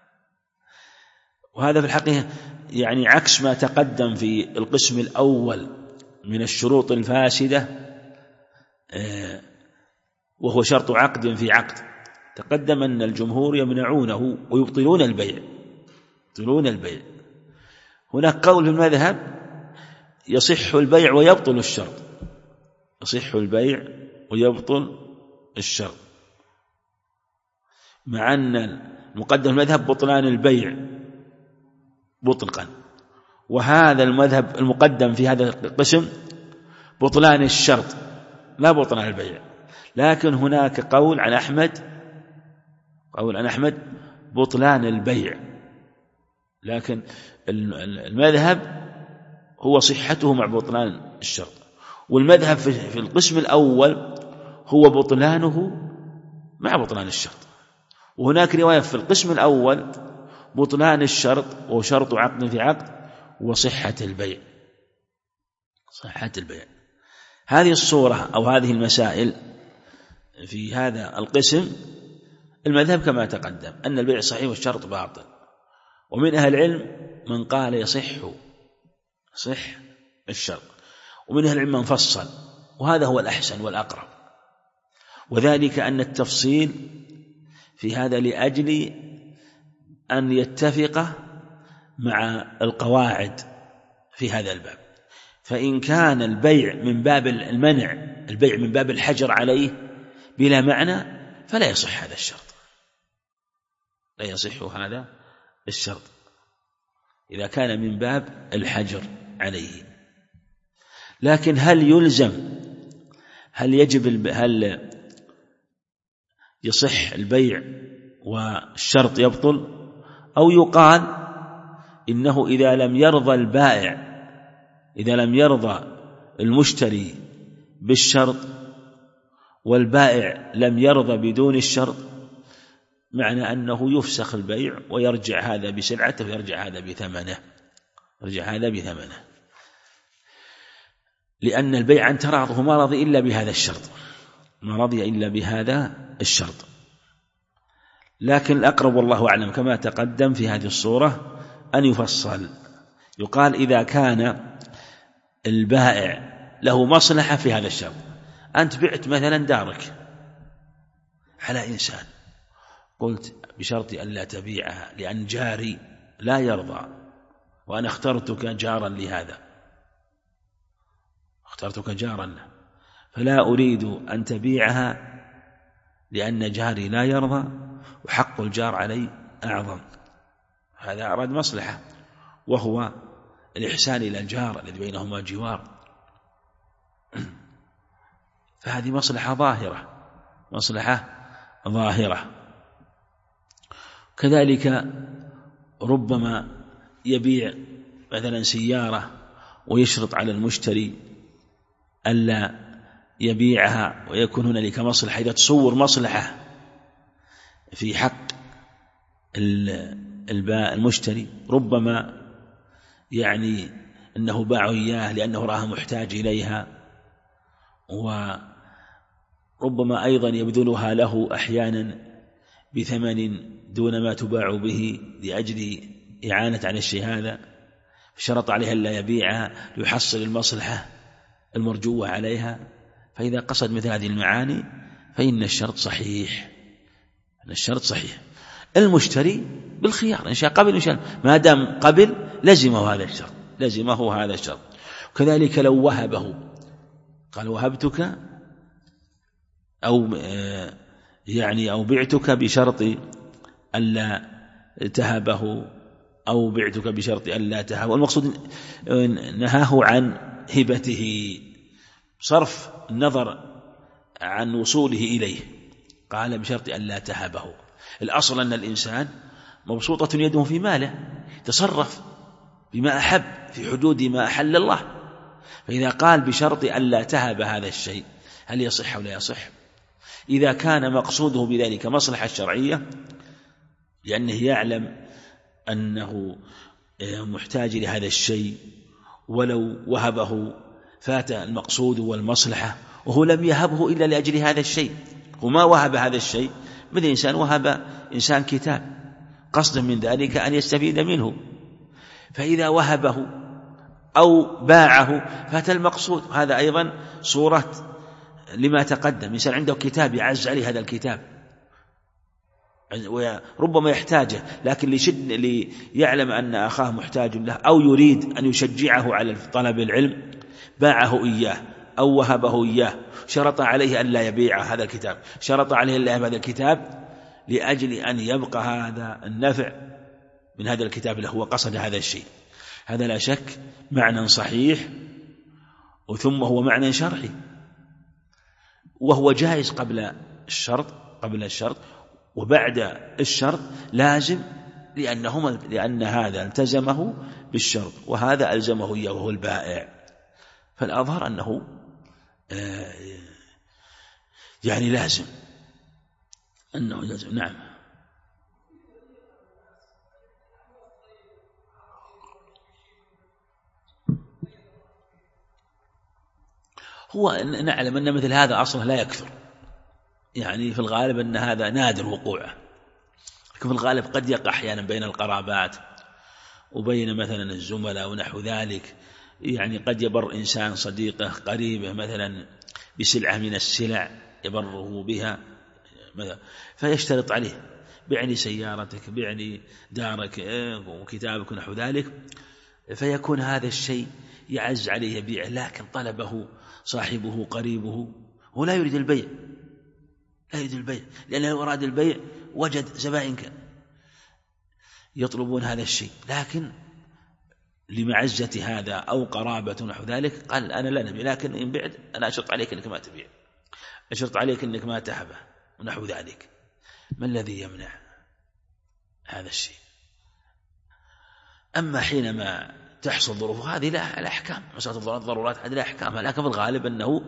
وهذا في الحقيقة يعني عكس ما تقدم في القسم الأول من الشروط الفاسدة، وهو شرط عقد في عقد. تقدم أن الجمهور يمنعونه ويبطلون البيع. هناك قول في المذهب يصح البيع ويبطل الشرط، مع أن المقدم المذهب بطلان البيع مطلقا، وهذا المذهب المقدم في هذا القسم بطلان الشرط لا بطلان البيع. لكن هناك قول عن أحمد بطلان البيع، لكن المذهب هو صحته مع بطلان الشرط، والمذهب في القسم الأول هو بطلانه مع بطلان الشرط. وهناك رواية في القسم الأول بطلان الشرط وشرط عقد في عقد وصحة البيع. هذه الصورة أو هذه المسائل في هذا القسم المذهب كما تقدم أن البيع صحيح والشرط باطل. ومن أهل العلم من قال يصح الشرط، ومن أهل العلم من فصل، وهذا هو الأحسن والأقرب، وذلك أن التفصيل في هذا لأجل أن يتفق مع القواعد في هذا الباب. فإن كان البيع من باب المنع، البيع من باب الحجر عليه بلا معنى، فلا يصح هذا الشرط، لا يصح هذا الشرط إذا كان من باب الحجر عليه. لكن هل يلزم، هل يجب، هل يصح البيع والشرط يبطل، أو يقال إنه إذا لم يرضى البائع، إذا لم يرضى المشتري بالشرط والبائع لم يرضى بدون الشرط، معنى أنه يفسخ البيع ويرجع هذا بسلعته ويرجع هذا بثمنه، يرجع هذا بثمنه، لأن البيع عن تراضه ما رضي إلا بهذا الشرط، ما رضي إلا بهذا الشرط. لكن الأقرب والله أعلم كما تقدم في هذه الصورة أن يفصل، يقال إذا كان البائع له مصلحة في هذا الشرط. أنت بعت مثلا دارك على إنسان، قلت بشرط أن لا تبيعها لأن جاري لا يرضى، وأنا اخترتك جارا لهذا، اخترتك جارا له، فلا أريد أن تبيعها لأن جاري لا يرضى وحق الجار علي أعظم. هذا أراد مصلحة، وهو الإحسان إلى الجار الذي بينهما جوار، فهذه مصلحة ظاهرة، مصلحة ظاهرة. كذلك ربما يبيع مثلا سيارة ويشرط على المشتري ألا يبيعها، ويكون هنالك مصلحة، إذا تصور مصلحة في حق المشتري، ربما يعني أنه باع إياه لأنه راه محتاج إليها، وربما أيضا يبذلها له أحيانا بثمن دون ما تباع به لأجل إعانة على الشيء هذا، فشرط عليها ألا يبيعها ليحصل المصلحة المرجوة عليها. فإذا قصد مثل هذه المعاني فإن الشرط صحيح، أن الشرط صحيح. المشتري بالخيار، إن شاء قبل إن شاء ما دام قبل لزمه هذا الشرط، لزمه هذا الشرط. وكذلك لو وهبه، قال وهبتك أو بعتك بشرط ألا تهبه، أو بعتك بشرط ألا تهبه، والمقصود نهاه عن هبته، صرف النظر عن وصوله إليه، قال بشرط ألا تهبه. الأصل أن الإنسان مبسوطة يده في ماله، تصرف بما أحب في حدود ما أحل الله، فإذا قال بشرط ألا تهب هذا الشيء هل يصح أو لا يصح؟ إذا كان مقصوده بذلك مصلحة شرعية لأنه يعلم أنه محتاج لهذا الشيء، ولو وهبه فات المقصود والمصلحة، وهو لم يهبه إلا لأجل هذا الشيء، وما وهب هذا الشيء مثل إنسان وهب إنسان كتاب قصد من ذلك أن يستفيد منه، فإذا وهبه أو باعه فات المقصود. هذا أيضا صورة لما تقدم، إنسان عنده كتاب يعز عليه هذا الكتاب وربما يحتاجه، لكن ليعلم أن أخاه محتاج له أو يريد أن يشجعه على طلب العلم باعه إياه أو وهبه إياه، شرط عليه أن لا يبيع هذا الكتاب، شرط عليه أن لا يبيع هذا الكتاب لأجل أن يبقى هذا النفع من هذا الكتاب له، وقصد هذا الشيء. هذا لا شك معنى صحيح، وثم هو معنى شرعي، وهو جائز قبل الشرط وبعد الشرط لازم، لأن هذا التزمه بالشرط وهذا ألزمه إياه وهو البائع. فالأظهر أنه يعني لازم، أنه لازم. نعم. هو نعلم أن مثل هذا أصلا لا يكثر، يعني في الغالب أن هذا نادر وقوعه، لكن في الغالب قد يقع أحيانا بين القرابات وبين مثلا الزملاء ونحو ذلك، يعني قد يبر إنسان صديقه قريبه مثلا بسلعة من السلع يبره بها فيشترط عليه، بعني سيارتك، بعني دارك وكتابك ونحو ذلك، فيكون هذا الشيء يعز عليه يبيعه، لكن طلبه صاحبه قريبه هو لا يريد البيع، لا يريد البيع، لأنه لو أراد البيع وجد زبائن يطلبون هذا الشيء، لكن لمعزة هذا أو قرابة نحو ذلك قال أنا لا نبيع، لكن إن بعد أنا أشرط عليك أنك ما تبيع، أشرط عليك أنك ما تهبه ونحو ذلك. ما الذي يمنع هذا الشيء؟ أما حينما تحصل ظروف هذه لا الأحكام، مسألة الضرورات هذه لا أحكام، لكن في الغالب أنه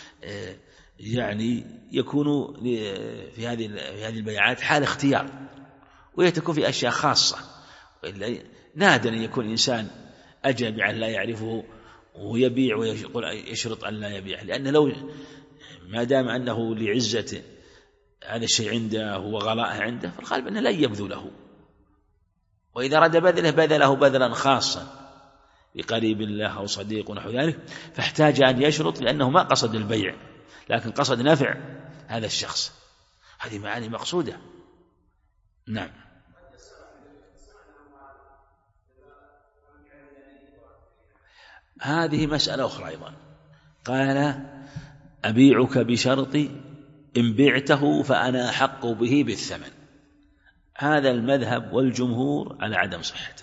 يعني يكون في هذه البيعات حال اختيار، ويتكون في أشياء خاصة، نادر أن يكون إنسان أجنبي عن لا يعرفه ويبيع ويقول يشرط أن لا يبيع، لأن لو ما دام أنه لعزة هذا الشيء عنده وغلاءه عنده فالغالب أنه لا يبذله، وإذا أراد بذله بذلا خاصا بقريب الله أو صديق ونحو ذلك، فاحتاج أن يشرط لأنه ما قصد البيع لكن قصد نفع هذا الشخص. هذه معاني مقصودة. نعم. هذه مسألة أخرى أيضا، قال أبيعك بشرط إن بعته فأنا أحق به بالثمن. هذا المذهب والجمهور على عدم صحته،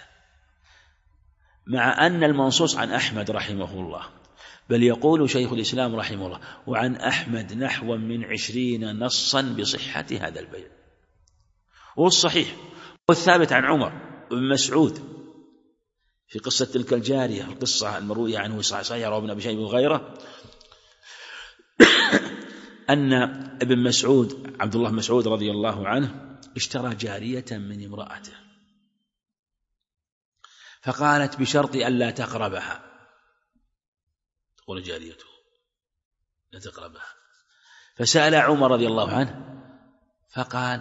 مع أن المنصوص عن أحمد رحمه الله، بل يقول شيخ الإسلام رحمه الله وعن أحمد نحو من 20 نصا بصحة هذا البيع، والصحيح والثابت عن عمر بن مسعود في قصة تلك الجارية، القصة المروية عنه صحيح وابن أبي شيبة وغيره، أن ابن مسعود عبد الله مسعود رضي الله عنه اشترى جارية من امرأته، فقالت بشرط ألا تقربها، تقول جاريته لا تقربها، فسأل عمر رضي الله عنه فقال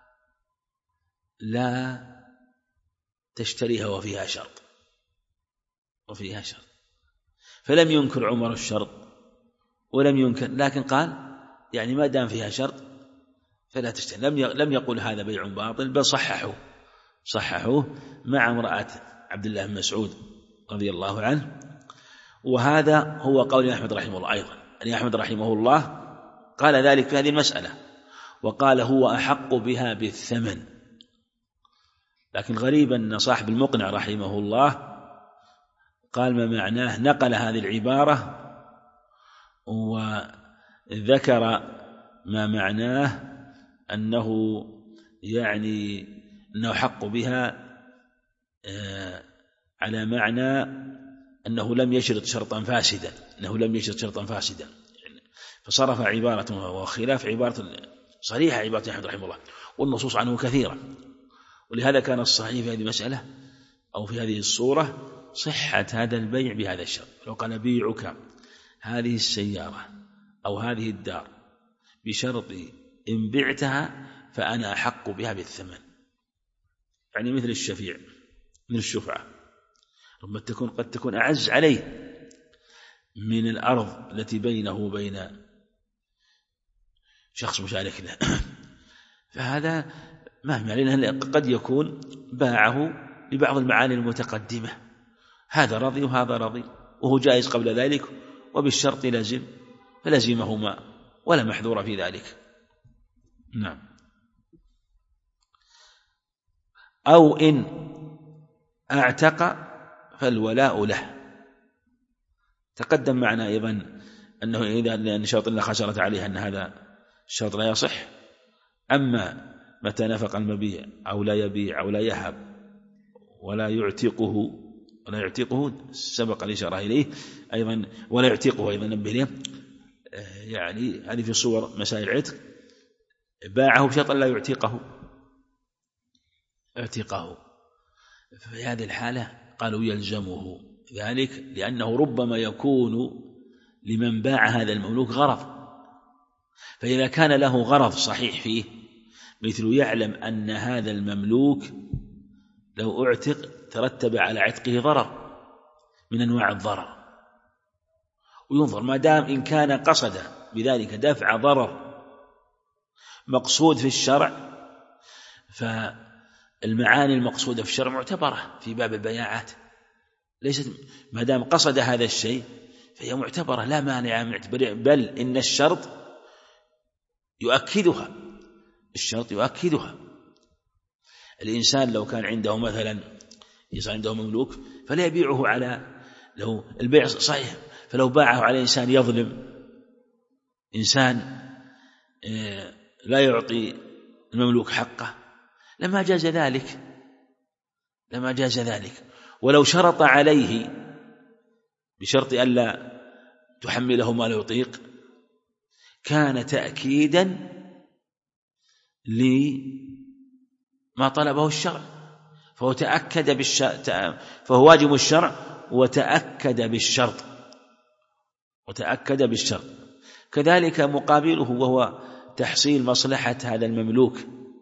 لا تشتريها وفيها شرط، وفيها شرط، فلم ينكر عمر الشرط ولم ينكر، لكن قال يعني ما دام فيها شرط فلا تشتري. لم يقل هذا بيع باطل، بل صححوه مع امرأة عبد الله بن مسعود رضي الله عنه. وهذا هو قول أحمد رحمه الله أيضا، أن أحمد رحمه الله قال ذلك في هذه المسألة، وقال هو أحق بها بالثمن. لكن غريبا أن صاحب المقنع رحمه الله قال ما معناه، نقل هذه العبارة وذكر ما معناه أنه يعني أنه حق بها على معنى أنه لم يشرط شرطا فاسدا، فصرف عبارة وخلاف عبارة صريحة عبارة أحمد رحمه الله، والنصوص عنه كثيرة. ولهذا كان الصحيح في هذه المسألة أو في هذه الصورة صحة هذا البيع بهذا الشرط. لو قال بيعك هذه السيارة أو هذه الدار بشرط إن بعتها فأنا أحق بها بالثمن، يعني مثل الشفيع، من الشفعة، ربما قد تكون أعز عليه من الأرض التي بينه وبين شخص مشارك له، فهذا مهم علينا، قد يكون باعه لبعض المعاني المتقدمة، هذا رضي وهذا رضي، وهو جائز قبل ذلك، وبالشرط لازم فلزمهما ولا محذور في ذلك. نعم. أو إن اعتق فالولاء له. تقدم معنا أيضا أنه إذا لأن شرط الله خسرت عليه أن هذا الشرط لا يصح، أما متى نفق المبيع أو لا يبيع أو لا يهب ولا يعتقه سبق الإشارة إليه أيضا، ولا يعتقه أيضا نبه له، يعني هذه في صور مسائل العتق، باعه بشرط لا اعتقه، في هذه الحالة قالوا يلزمه ذلك، لأنه ربما يكون لمن باع هذا المملوك غرض، فإذا كان له غرض صحيح فيه، مثل يعلم أن هذا المملوك لو اعتق ترتب على عتقه ضرر من أنواع الضرر، وينظر ما دام إن كان قصد بذلك دفع ضرر مقصود في الشرع فالمعاني المقصودة في الشرع معتبرة في باب البياعات، ليست ما دام قصد هذا الشيء فهي معتبرة لا مانع من اعتبارها، بل إن الشرط يؤكدها. الإنسان لو كان عنده مثلا عنده مملوك فلا يبيعه لو البيع صحيح، فلو باعه على إنسان يظلم، إنسان لا يعطي المملوك حقه لما جاز ذلك. ولو شرط عليه بشرط ألا تحمله ما لا يطيق كان تأكيدا لما طلبه الشرع، فهو واجب الشرع وتأكد بالشرط. كذلك مقابله وهو تحصيل مصلحة هذا المملوك،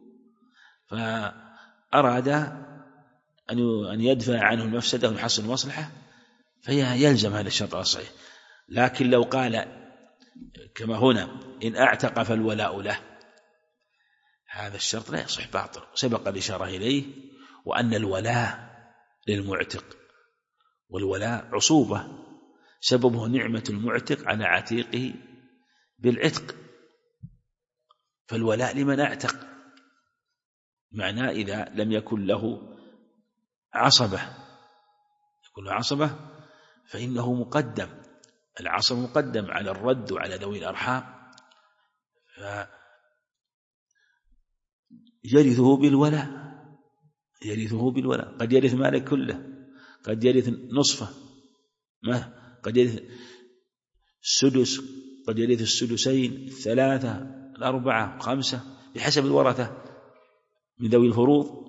فأراد أن يدفع عنه المفسدة ويحصل المصلحة فهي يلزم هذا الشرط الصحيح. لكن لو قال كما هنا إن أعتق فالولاء له، هذا الشرط لا يصح، باطل. سبق الإشارة إليه، وأن الولاء للمعتق، والولاء عصوبة سببه نعمة المعتق على عتيقه بالعتق، فالولاء لمن أعتق، معناه إذا لم يكن له عصبة فإنه مقدم، العصب مقدم على الرد وعلى ذوي الأرحام، يرثه بالولاء. قد يرث ماله كله، قد يرث نصفه، قد يرث السدس، قد يرث السدسين، 3، 4، 5 بحسب الورثة من ذوي الفروض،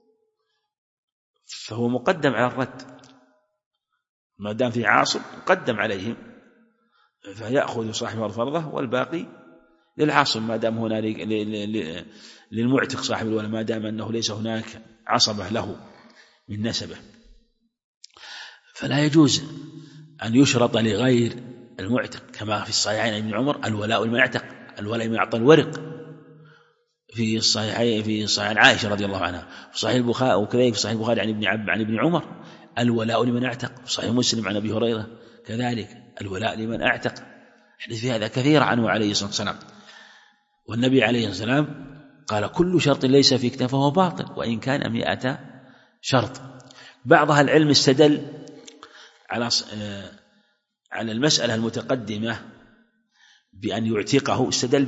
فهو مقدم على الرد، ما دام في عاصب مقدم عليهم، فيأخذ صاحب الفرضة والباقي للعاصب ما دام هنا للمعتق صاحب الولاء، ما دام أنه ليس هناك عصبة له من نسبه. فلا يجوز أن يشرط لغير المعتق، كما في الصحيحين عن ابن عمر الولاء لمن يعتق، الولاء لمن يعطى الورق، في صحيح عائشة رضي الله عنها، في صحيح البخاري، وكذلك في صحيح البخاري عن ابن عمر الولاء لمن يعتق، في صحيح مسلم عن أبي هريرة كذلك الولاء لمن أعتق. حديث في هذا كثير عنه عليه الصلاة والسلام. والنبي عليه الصلاة والسلام قال كل شرط ليس في كتاب فهو باطل وإن كان 100 شرط. بعض أهل العلم استدل على المسألة المتقدمة بأن يعتقه، استدل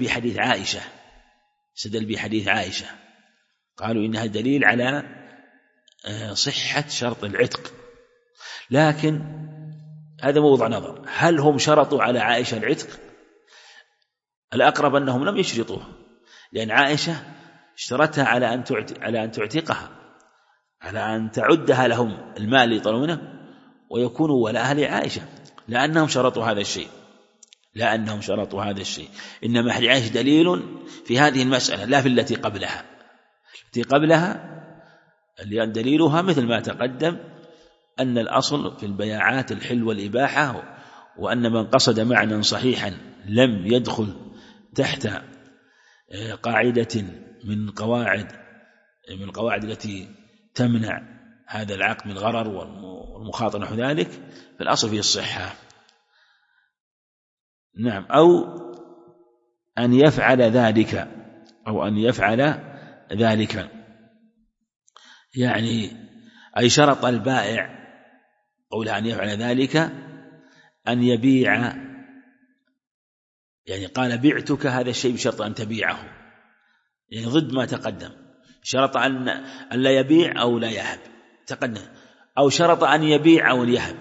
بحديث عائشة، قالوا إنها دليل على صحة شرط العتق. لكن هذا موضع نظر، هل هم شرطوا على عائشة العتق؟ الأقرب أنهم لم يشرطوه، لأن عائشة اشترتها على أن تعتقها، على أن تعدها لهم المال يطلبونه ويكونوا ولاءها لعائشة، لأنهم شرطوا هذا الشيء. إنما حديث عائشة دليل في هذه المسألة لا في التي قبلها. دليلها مثل ما تقدم أن الأصل في البياعات الحل والإباحة، وأن من قصد معنى صحيحا لم يدخل تحت قاعدة من قواعد التي تمنع هذا العقد من غرر والمخاطرة نحو ذلك، فالأصل فيه الصحة. نعم، أو أن يفعل ذلك يعني أي شرط البائع قولها أن يفعل ذلك أن يبيع، يعني قال بعتك هذا الشيء بشرط أن تبيعه، يعني ضد ما تقدم، شرط أن لا يبيع أو لا يهب تقدم، أو شرط أن يبيع أو يهب.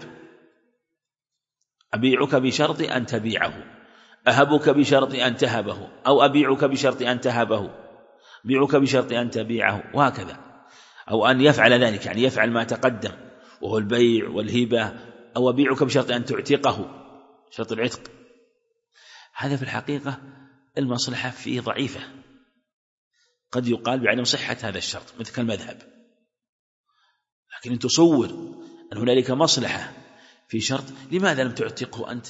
أبيعك بشرط أن تبيعه، أهبك بشرط أن تهبه، أو أبيعك بشرط أن تهبه، بيعك بشرط أن تبيعه، وهكذا. أو أن يفعل ذلك يعني يفعل ما تقدم وهو البيع والهبة، أو أبيعك بشرط أن تعتقه، شرط العتق. هذا في الحقيقة المصلحة فيه ضعيفة، قد يقال بعدم صحة هذا الشرط مثل كالمذهب، لكن أن تصور أن هنالك مصلحة في شرط، لماذا لم تعتقه أنت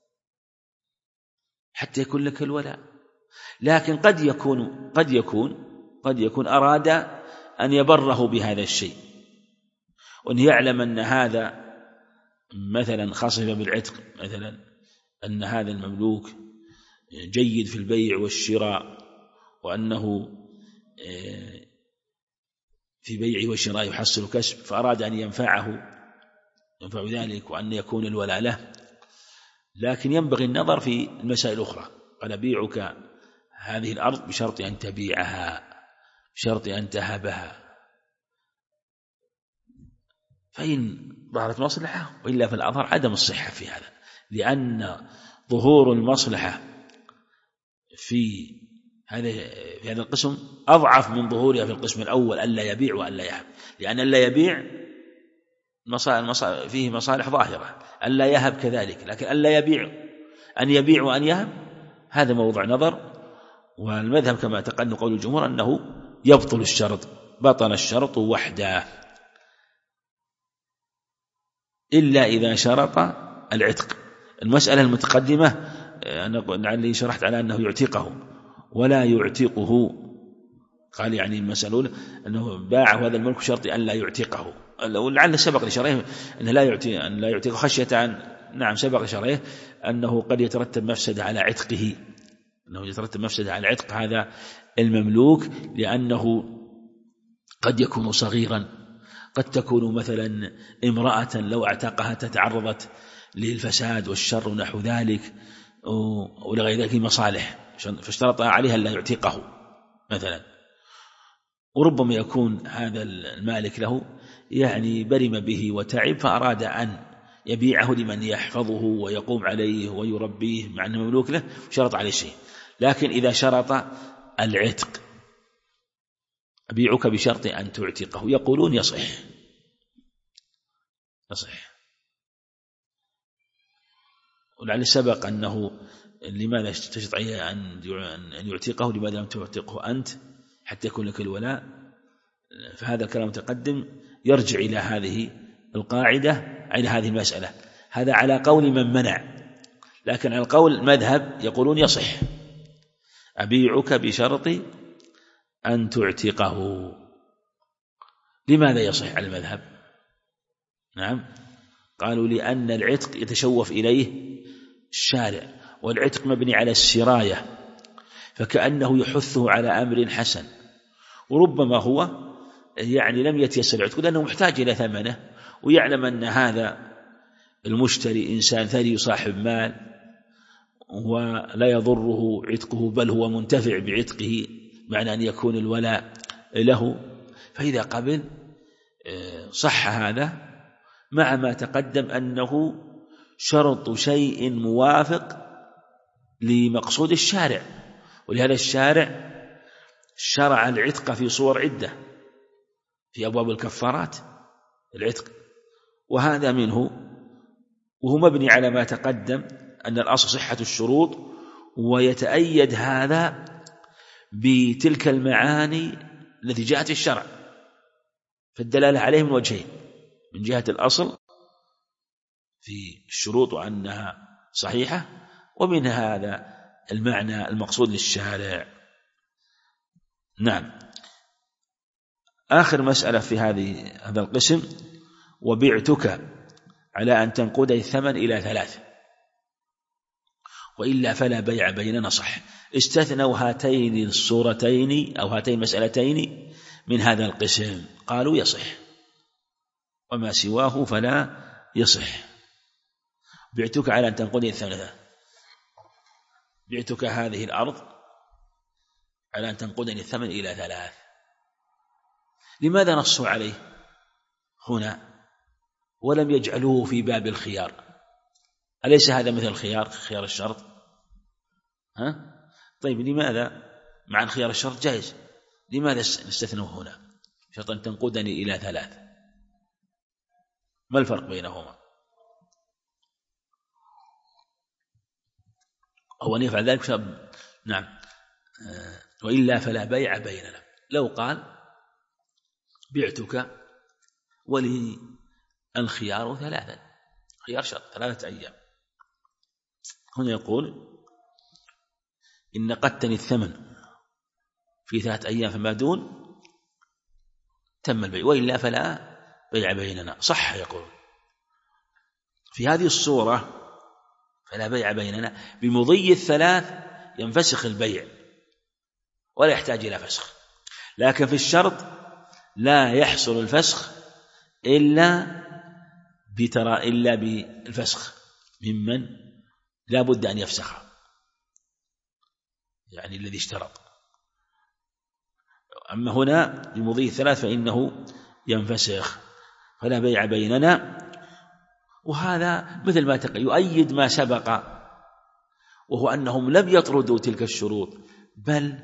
حتى يكون لك الولاء؟ لكن قد يكون أراد أن يبره بهذا الشيء، وأن يعلم أن هذا مثلا خاصة بالعتق، مثلا أن هذا المملوك جيد في البيع والشراء، وأنه في بيعه وشراء يحصل كسب، فأراد أن ينفع ذلك وأن يكون الولاء له. لكن ينبغي النظر في المسائل الأخرى. قال بيعك هذه الأرض بشرط أن تبيعها، بشرط أن تهبها، فإن ظهرت مصلحة، وإلا فالأظهر عدم الصحة في هذا، لأن ظهور المصلحة في هذا القسم أضعف من ظهورها في القسم الأول، ألا يبيع وألا يهب، لأن ألا يبيع فيه مصالح ظاهرة، ألا يهب كذلك، لكن ألا يبيع، أن يبيع وأن يهب هذا موضع نظر. والمذهب كما تقدم قول الجمهور أنه يبطل الشرط، بطل الشرط وحده، إلا إذا شرط العتق. المسألة المتقدمة أنا لعلي شرحت على أنه يعتقه ولا يعتقه، قال يعني المسألة أنه باعه هذا الملك شرط أن لا يعتقه، ولعل سبق لشرعه أنه أن لا يعتقه خشية أن، نعم سبق لشرعه أنه قد يترتب مفسدة على عتقه، أنه يترتب مفسدة على عتق هذا المملوك، لأنه قد يكون صغيرا، قد تكون مثلا امرأة لو اعتقها تتعرضت للفساد والشر ونحو ذلك، ولغير ذلك مصالح، فاشترط عليها لا يعتقه مثلا. وربما يكون هذا المالك له يعني برم به وتعب، فأراد أن يبيعه لمن يحفظه ويقوم عليه ويربيه مع أنه مملوك له، شرط عليه شيء. لكن إذا شرط العتق أبيعك بشرط أن تعتقه، يقولون يصح. ولعل سبق أنه لماذا تشرط عليه أن يعتقه، لماذا لم تعتقه أنت حتى يكون لك الولاء؟ فهذا الكلام متقدم يرجع إلى هذه القاعدة، إلى هذه المسألة. هذا على قول من منع، لكن على القول المذهب يقولون يصح، أبيعك بشرط أن تعتقه. لماذا يصح على المذهب؟ نعم، قالوا لأن العتق يتشوف إليه الشارع، والعتق مبني على السراية، فكأنه يحثه على أمر حسن، وربما هو يعني لم يتيسر العتق لأنه محتاج إلى ثمنه، ويعلم أن هذا المشتري إنسان ثري صاحب مال ولا يضره عتقه، بل هو منتفع بعتقه، معنى أن يكون الولاء له. فإذا قبل صح هذا، مع ما تقدم أنه شرط شيء موافق لمقصود الشارع، ولهذا الشارع شرع العتق في صور عدة في أبواب الكفارات العتق، وهذا منه، وهو مبني على ما تقدم أن الأصل صحة الشروط، ويتأيد هذا بتلك المعاني التي جاءت في الشرع، فالدلالة عليه من وجهين: من جهة الأصل في الشروط وأنها صحيحة، ومن هذا المعنى المقصود للشارع. نعم. آخر مسألة في هذا القسم: وبعتك على أن تنقد الثمن إلى 3، وإلا فلا بيع بيننا صح. استثنوا هاتين الصورتين أو هاتين المسألتين من هذا القسم، قالوا يصح، وما سواه فلا يصح. بعتك على أن تنقدني الثمن، بعتك هذه الأرض على أن تنقدني الثمن إلى 3. لماذا نصوا عليه هنا ولم يجعلوه في باب الخيار؟ أليس هذا مثل خيار الشرط؟ طيب لماذا مع خيار الشرط جائز، لماذا نستثنوه هنا شرط أن تنقدني إلى 3؟ ما الفرق بينهما؟ هو أن يفعل ذلك نعم. وإلا فلا بيع بيننا. لو قال بعتك ولي الخيار 3، خيار شرط 3 أيام، هنا يقول إن نقدتني الثمن في 3 أيام فما دون تم البيع، وإلا فلا بيع بيننا. صح يقول في هذه الصورة فلا بيع بيننا، بمضي الثلاث ينفسخ البيع ولا يحتاج إلى فسخ. لكن في الشرط لا يحصل الفسخ إلا بالفسخ ممن لا بد أن يفسخ، يعني الذي اشترط. أما هنا بمضي الثلاث فإنه ينفسخ، فلا بيع بيننا. وهذا مثل ما يؤيد ما سبق، وهو أنهم لم يطردوا تلك الشروط، بل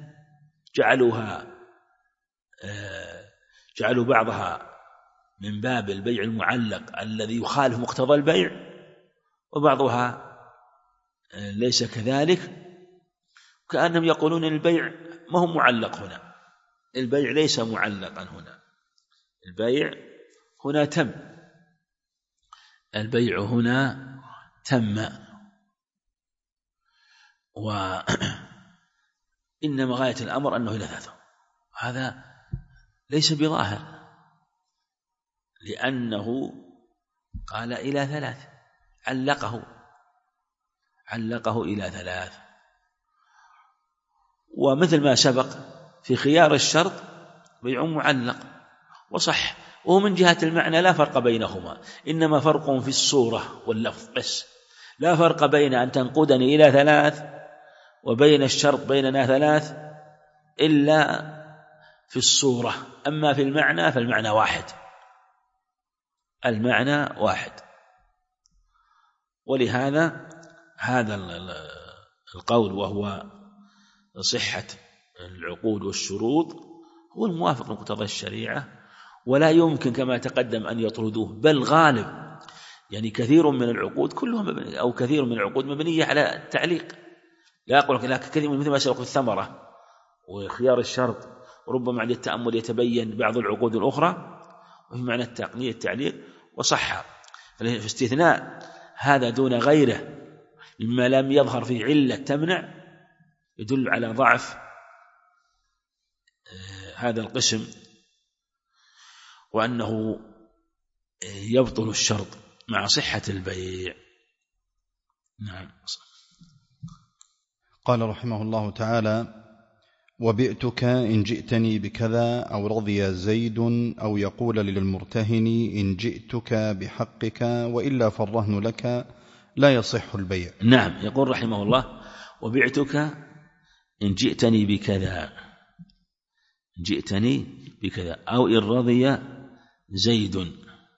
جعلوا بعضها من باب البيع المعلق الذي يخالف مقتضى البيع، وبعضها ليس كذلك، كأنهم يقولون البيع ما هو معلق هنا، البيع ليس معلقا هنا، البيع هنا تم، البيع هنا تم. وإنما غاية الأمر أنه إلى ثلاثة، هذا ليس بظاهر، لأنه قال إلى ثلاث، علقه إلى ثلاث. ومثل ما سبق في خيار الشرط بيع معلق وصح، وهو من جهة المعنى لا فرق بينهما، إنما فرق في الصورة واللفظ بس، لا فرق بين أن تنقدني إلى ثلاث وبين الشرط بيننا ثلاث إلا في الصورة. أما في المعنى فالمعنى واحد، المعنى واحد. ولهذا هذا القول وهو صحة العقود والشروط هو الموافق لمقتضى الشريعة، ولا يمكن كما تقدم أن يطردوه، بل غالب يعني كثير من العقود كلهم أو كثير من العقود مبنية على التعليق، لا أقول لك كثير من مثل ما سبق في الثمرة وخيار الشرط، وربما عند التأمل يتبين بعض العقود الأخرى وفي معنى التعليق وصح. في استثناء هذا دون غيره مما لم يظهر فيه علة تمنع يدل على ضعف هذا القسم، وأنه يبطل الشرط مع صحة البيع. نعم. قال رحمه الله تعالى: وبئتك إن جئتني بكذا، أو رضي زيد، أو يقول للمرتهن إن جئتك بحقك وإلا فالرهن لك، لا يصح البيع. نعم. يقول رحمه الله: وبئتك إن جئتني بكذا، جئتني بكذا، أو إن رضي زيد.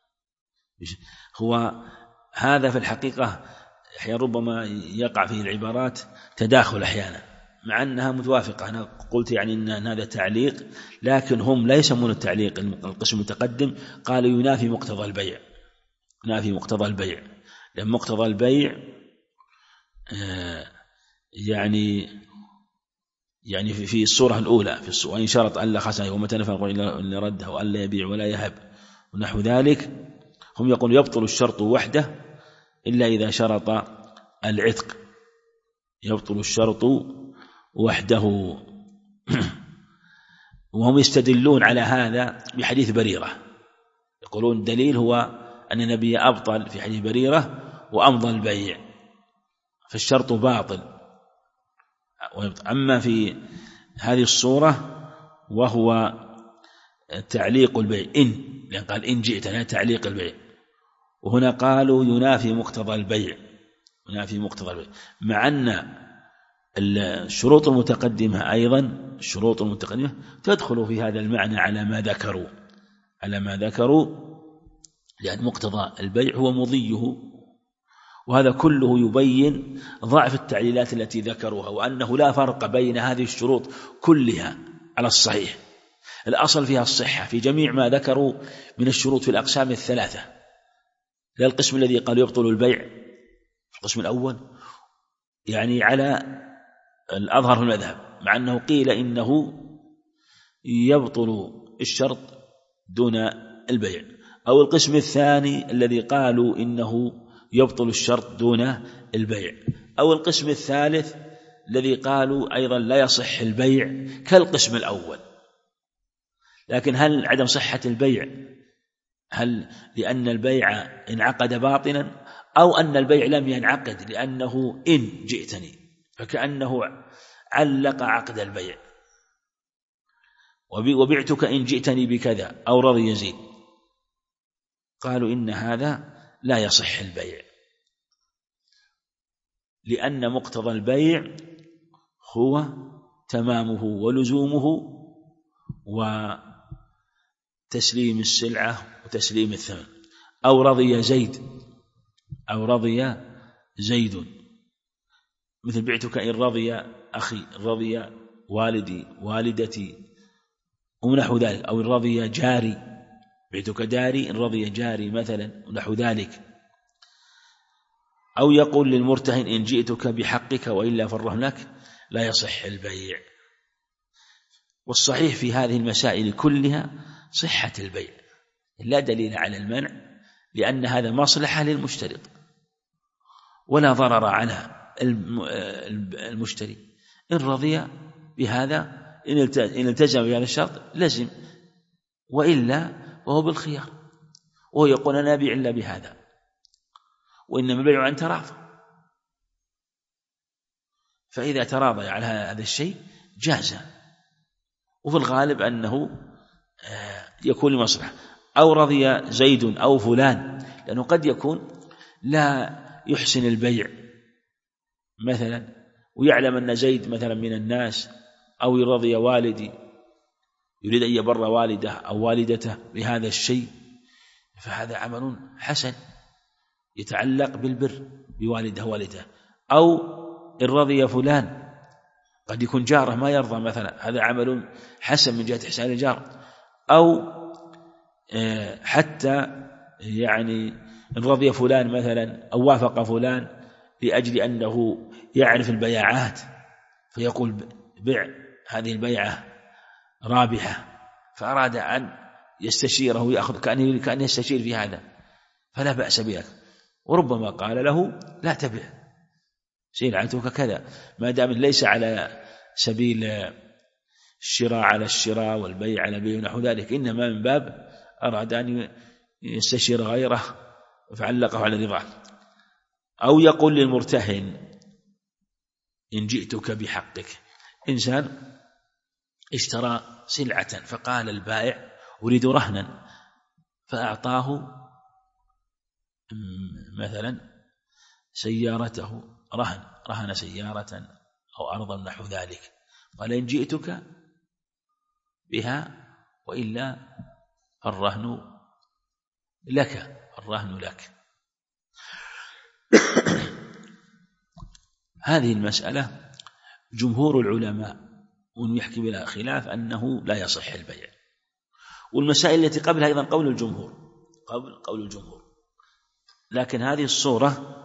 هو هذا في الحقيقة ربما يقع فيه العبارات تداخل أحيانا، مع أنها متوافقة. أنا قلت يعني أن هذا تعليق، لكن هم لا يسمون التعليق القسم المتقدم، قالوا ينافي مقتضى البيع، ينافي مقتضى البيع، لأن مقتضى البيع يعني في الصورة الأولى في وإن شرط ألا خسائه ومتى نفق إلا رده وألا يبيع ولا يهب ونحو ذلك، هم يقول يبطل الشرط وحده إلا إذا شرط العتق، يبطل الشرط وحده. وهم يستدلون على هذا بحديث بريرة، يقولون الدليل هو أن النبي أبطل في حديث بريرة وأمضى البيع، فالشرط باطل. أما في هذه الصورة وهو تعليق البيع، لأن قال إن جئتنا تعليق البيع، وهنا قالوا ينافي مقتضى البيع، ينافي مقتضى البيع، مع أن الشروط المتقدمة أيضا، الشروط المتقدمة تدخل في هذا المعنى على ما ذكروا، لأن مقتضى البيع هو مضيه. وهذا كله يبين ضعف التعليلات التي ذكروها، وأنه لا فرق بين هذه الشروط كلها على الصحيح، الأصل فيها الصحة في جميع ما ذكروا من الشروط في الأقسام الثلاثة، لا القسم الذي قال يبطل البيع، القسم الأول يعني على الأظهر في المذهب، مع أنه قيل إنه يبطل الشرط دون البيع، أو القسم الثاني الذي قالوا إنه يبطل الشرط دون البيع، أو القسم الثالث الذي قالوا أيضا لا يصح البيع كالقسم الأول، لكن هل عدم صحة البيع هل لأن البيع انعقد باطلا أو أن البيع لم ينعقد لأنه إن جئتني، فكأنه علق عقد البيع وبعتك إن جئتني بكذا أو رضي يزيد. قالوا إن هذا لا يصح البيع، لأن مقتضى البيع هو تمامه ولزومه وتسليم السلعة وتسليم الثمن. أو رضي زيد مثل بعتك إن رضي أخي، إن رضي والدي والدتي ونحو ذلك. أو إن رضي جاري، بعتك داري إن رضي جاري مثلا ونحو ذلك. أو يقول للمرتهن إن جئتك بحقك وإلا فالرهن لك، لا يصح البيع. والصحيح في هذه المسائل كلها صحة البيع، لا دليل على المنع، لأن هذا مصلحة للمشترط ولا ضرر على المشتري. إن رضي بهذا إن التزم بهذا الشرط لزم، وإلا وهو بالخيار، وهو يقول أنا أبيع إلا بهذا، وإنما البيع عن تراضى. فإذا تراضى على هذا الشيء جاز، وفي الغالب أنه يكون لمصلحة. أو رضي زيد أو فلان، لأنه قد يكون لا يحسن البيع مثلا ويعلم أن زيد مثلا من الناس، أو رضي والدي يريد أن يبر والده أو والدته بهذا الشيء، فهذا عمل حسن يتعلق بالبر بوالده والده. أو إن رضي فلان، قد يكون جاره ما يرضى مثلا، هذا عمل حسن من جهة إحسان الجار. أو حتى يعني إن رضي فلان مثلا أو وافق فلان لأجل أنه يعرف البياعات فيقول بيع هذه البيعة رابحة، فأراد أن يستشيره ويأخذ كأن يستشير في هذا، فلا بأس بذلك. وربما قال له لا تبع سلعتك كذا، ما دام ليس على سبيل الشراء على الشراء والبيع على البيع ونحو ذلك، إنما من باب أراد أن يستشير غيره فعلقه على رضاه. أو يقول للمرتهن إن جئتك بحقك، إنسان اشترى سلعة فقال البائع أريد رهنا، فأعطاه مثلا سيارته رهن سيارة أو أرضا نحو ذلك، قال إن جئتك بها وإلا الرهن لك. هذه المسألة جمهور العلماء ويحكي بلا خلاف أنه لا يصح البيع. والمسائل التي قبلها أيضا قول الجمهور، لكن هذه الصورة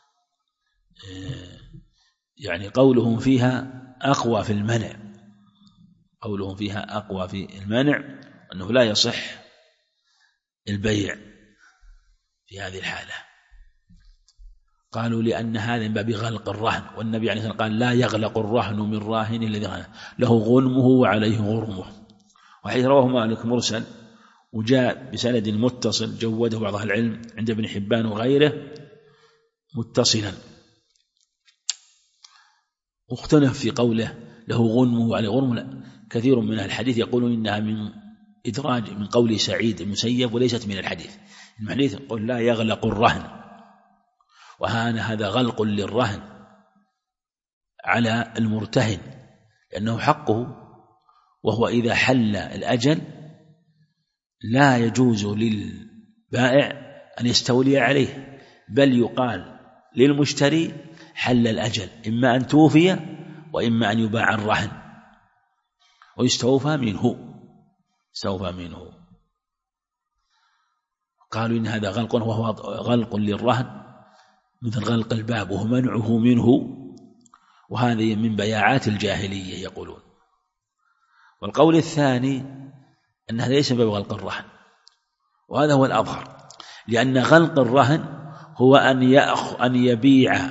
يعني قولهم فيها أقوى في المنع، أنه لا يصح البيع في هذه الحالة. قالوا لأن هذا من باب غلق الرهن، والنبي عليه الصلاة والسلام قال لا يغلق الرهن من راهن الذي رهن له غنمه وعليه غرمه. وحيث رواه مالك مرسل وجاء بسند متصل جوده بعض أهل العلم عند ابن حبان وغيره متصلا، واختلف في قوله له غنمه وعليه غرمه. كثير من الحديث يقولون إنها من إدراج من قول سعيد المسيب وليست من الحديث. الحديث يقول لا يغلق الرهن، وهذا غلق للرهن على المرتهن لأنه حقه، وهو إذا حل الأجل لا يجوز للبائع أن يستولي عليه، بل يقال للمشتري حل الأجل، إما أن توفي وإما أن يباع الرهن ويستوفى منه. قالوا إن هذا غلق، وهو غلق للرهن مثل غلق الباب وهو منعه منه، وهذه من بياعات الجاهلية يقولون. والقول الثاني أن هذا ليس باب غلق الرهن، وهذا هو الأظهر، لأن غلق الرهن هو أن يبيع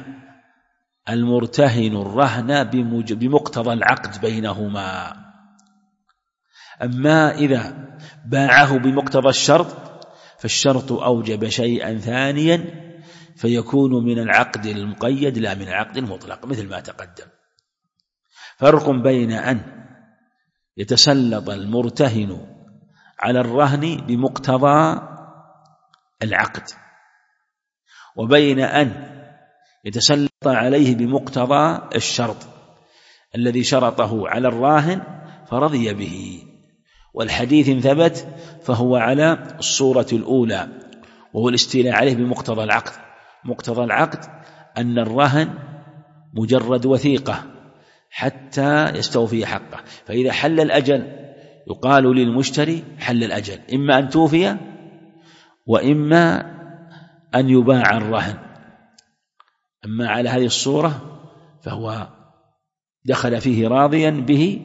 المرتهن الرهن بمقتضى العقد بينهما. أما إذا باعه بمقتضى الشرط فالشرط أوجب شيئا ثانيا فيكون من العقد المقيد لا من العقد المطلق، مثل ما تقدم. فرق بين أن يتسلط المرتهن على الرهن بمقتضى العقد، وبين أن يتسلط عليه بمقتضى الشرط الذي شرطه على الراهن فرضي به. والحديث إن ثبت فهو على الصورة الأولى، وهو الاستيلاء عليه بمقتضى العقد. مقتضى العقد أن الرهن مجرد وثيقة حتى يستوفي حقه، فإذا حل الأجل يقال للمشتري حل الأجل، إما أن توفي وإما أن يباع الرهن. أما على هذه الصورة فهو دخل فيه راضيا به،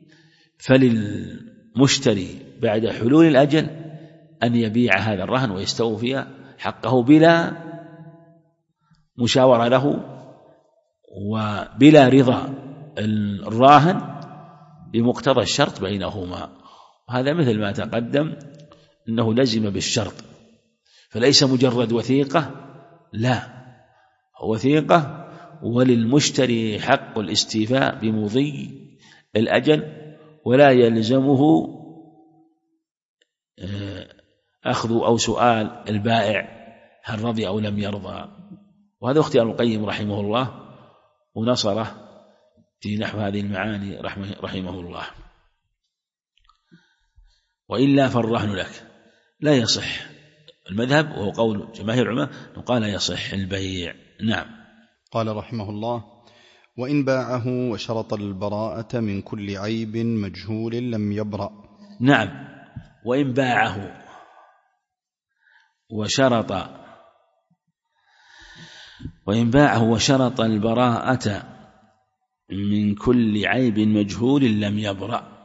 فللمشتري بعد حلول الأجل أن يبيع هذا الرهن ويستوفي حقه بلا مشاورة له وبلا رضا الراهن بمقتضى الشرط بينهما. وهذا مثل ما تقدم أنه لزم بالشرط، فليس مجرد وثيقة، لا، هو وثيقة وللمشتري حق الاستيفاء بمضي الأجل، ولا يلزمه أخذ أو سؤال البائع هل رضي أو لم يرضى. وهذا اختيار القيم رحمه الله ونصره في نحو هذه المعاني رحمه الله. وإلا فالرهن لك لا يصح. المذهب وهو قول جماهير العلماء قال يصح البيع. نعم. قال رحمه الله: وإن باعه وشرط البراءة من كل عيب مجهول لم يبرأ. نعم، وإن باعه وشرط البراءة من كل عيب مجهول لم يبرأ.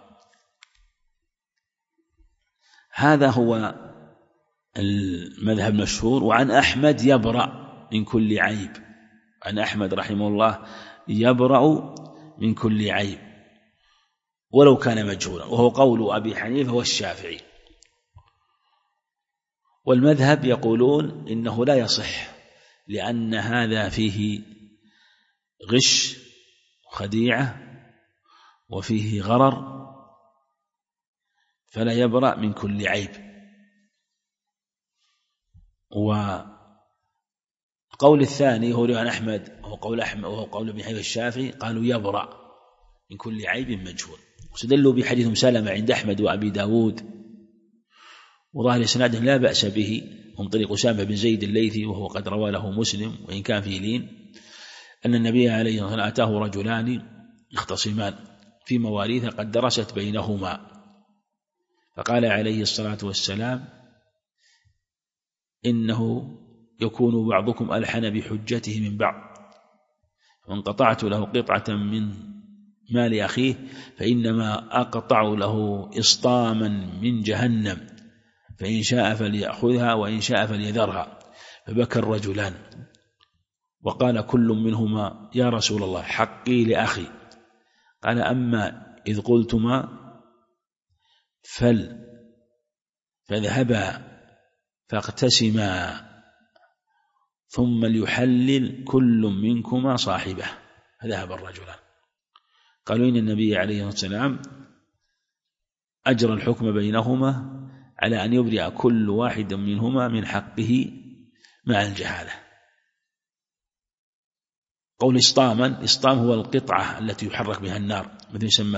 هذا هو المذهب المشهور. وعن أحمد يبرأ من كل عيب، عن أحمد رحمه الله يبرأ من كل عيب ولو كان مجهولا، وهو قول أبي حنيفة والشافعي. والمذهب يقولون إنه لا يصح، لأن هذا فيه غش وخديعة وفيه غرر، فلا يبرأ من كل عيب. وقول الثاني هو عن أحمد وهو قول ابن حنيفة الشافعي، قالوا يبرأ من كل عيب مجهول، واستدلوا بحديث سلمة عند أحمد وأبي داود وظاهر سناده لا بأس به من طريق أسامة بن زيد الليثي، وهو قد روى له مسلم وإن كان فيه لين، أن النبي عليه الصلاة والسلام أتاه رجلان يختصمان في مواريث قد درست بينهما، فقال عليه الصلاة والسلام: إنه يكون بعضكم ألحن بحجته من بعض، وإن قطعت له قطعة من مال أخيه فإنما أقطع له إسطاما من جهنم، فإن شاء فليأخذها وإن شاء فليذرها. فبكى الرجلان وقال كل منهما: يا رسول الله حقي لأخي. قال: أما إذ قلتما فاذهبا فاقتسما ثم ليحلل كل منكما صاحبه. فذهب الرجلان. قالوا: إن النبي عليه الصلاة والسلام أجرى الحكم بينهما على أن يبرئ كل واحد منهما من حقه مع الجهالة. قول إسطاما، إسطام هو القطعة التي يحرك بها النار، مثل يسمى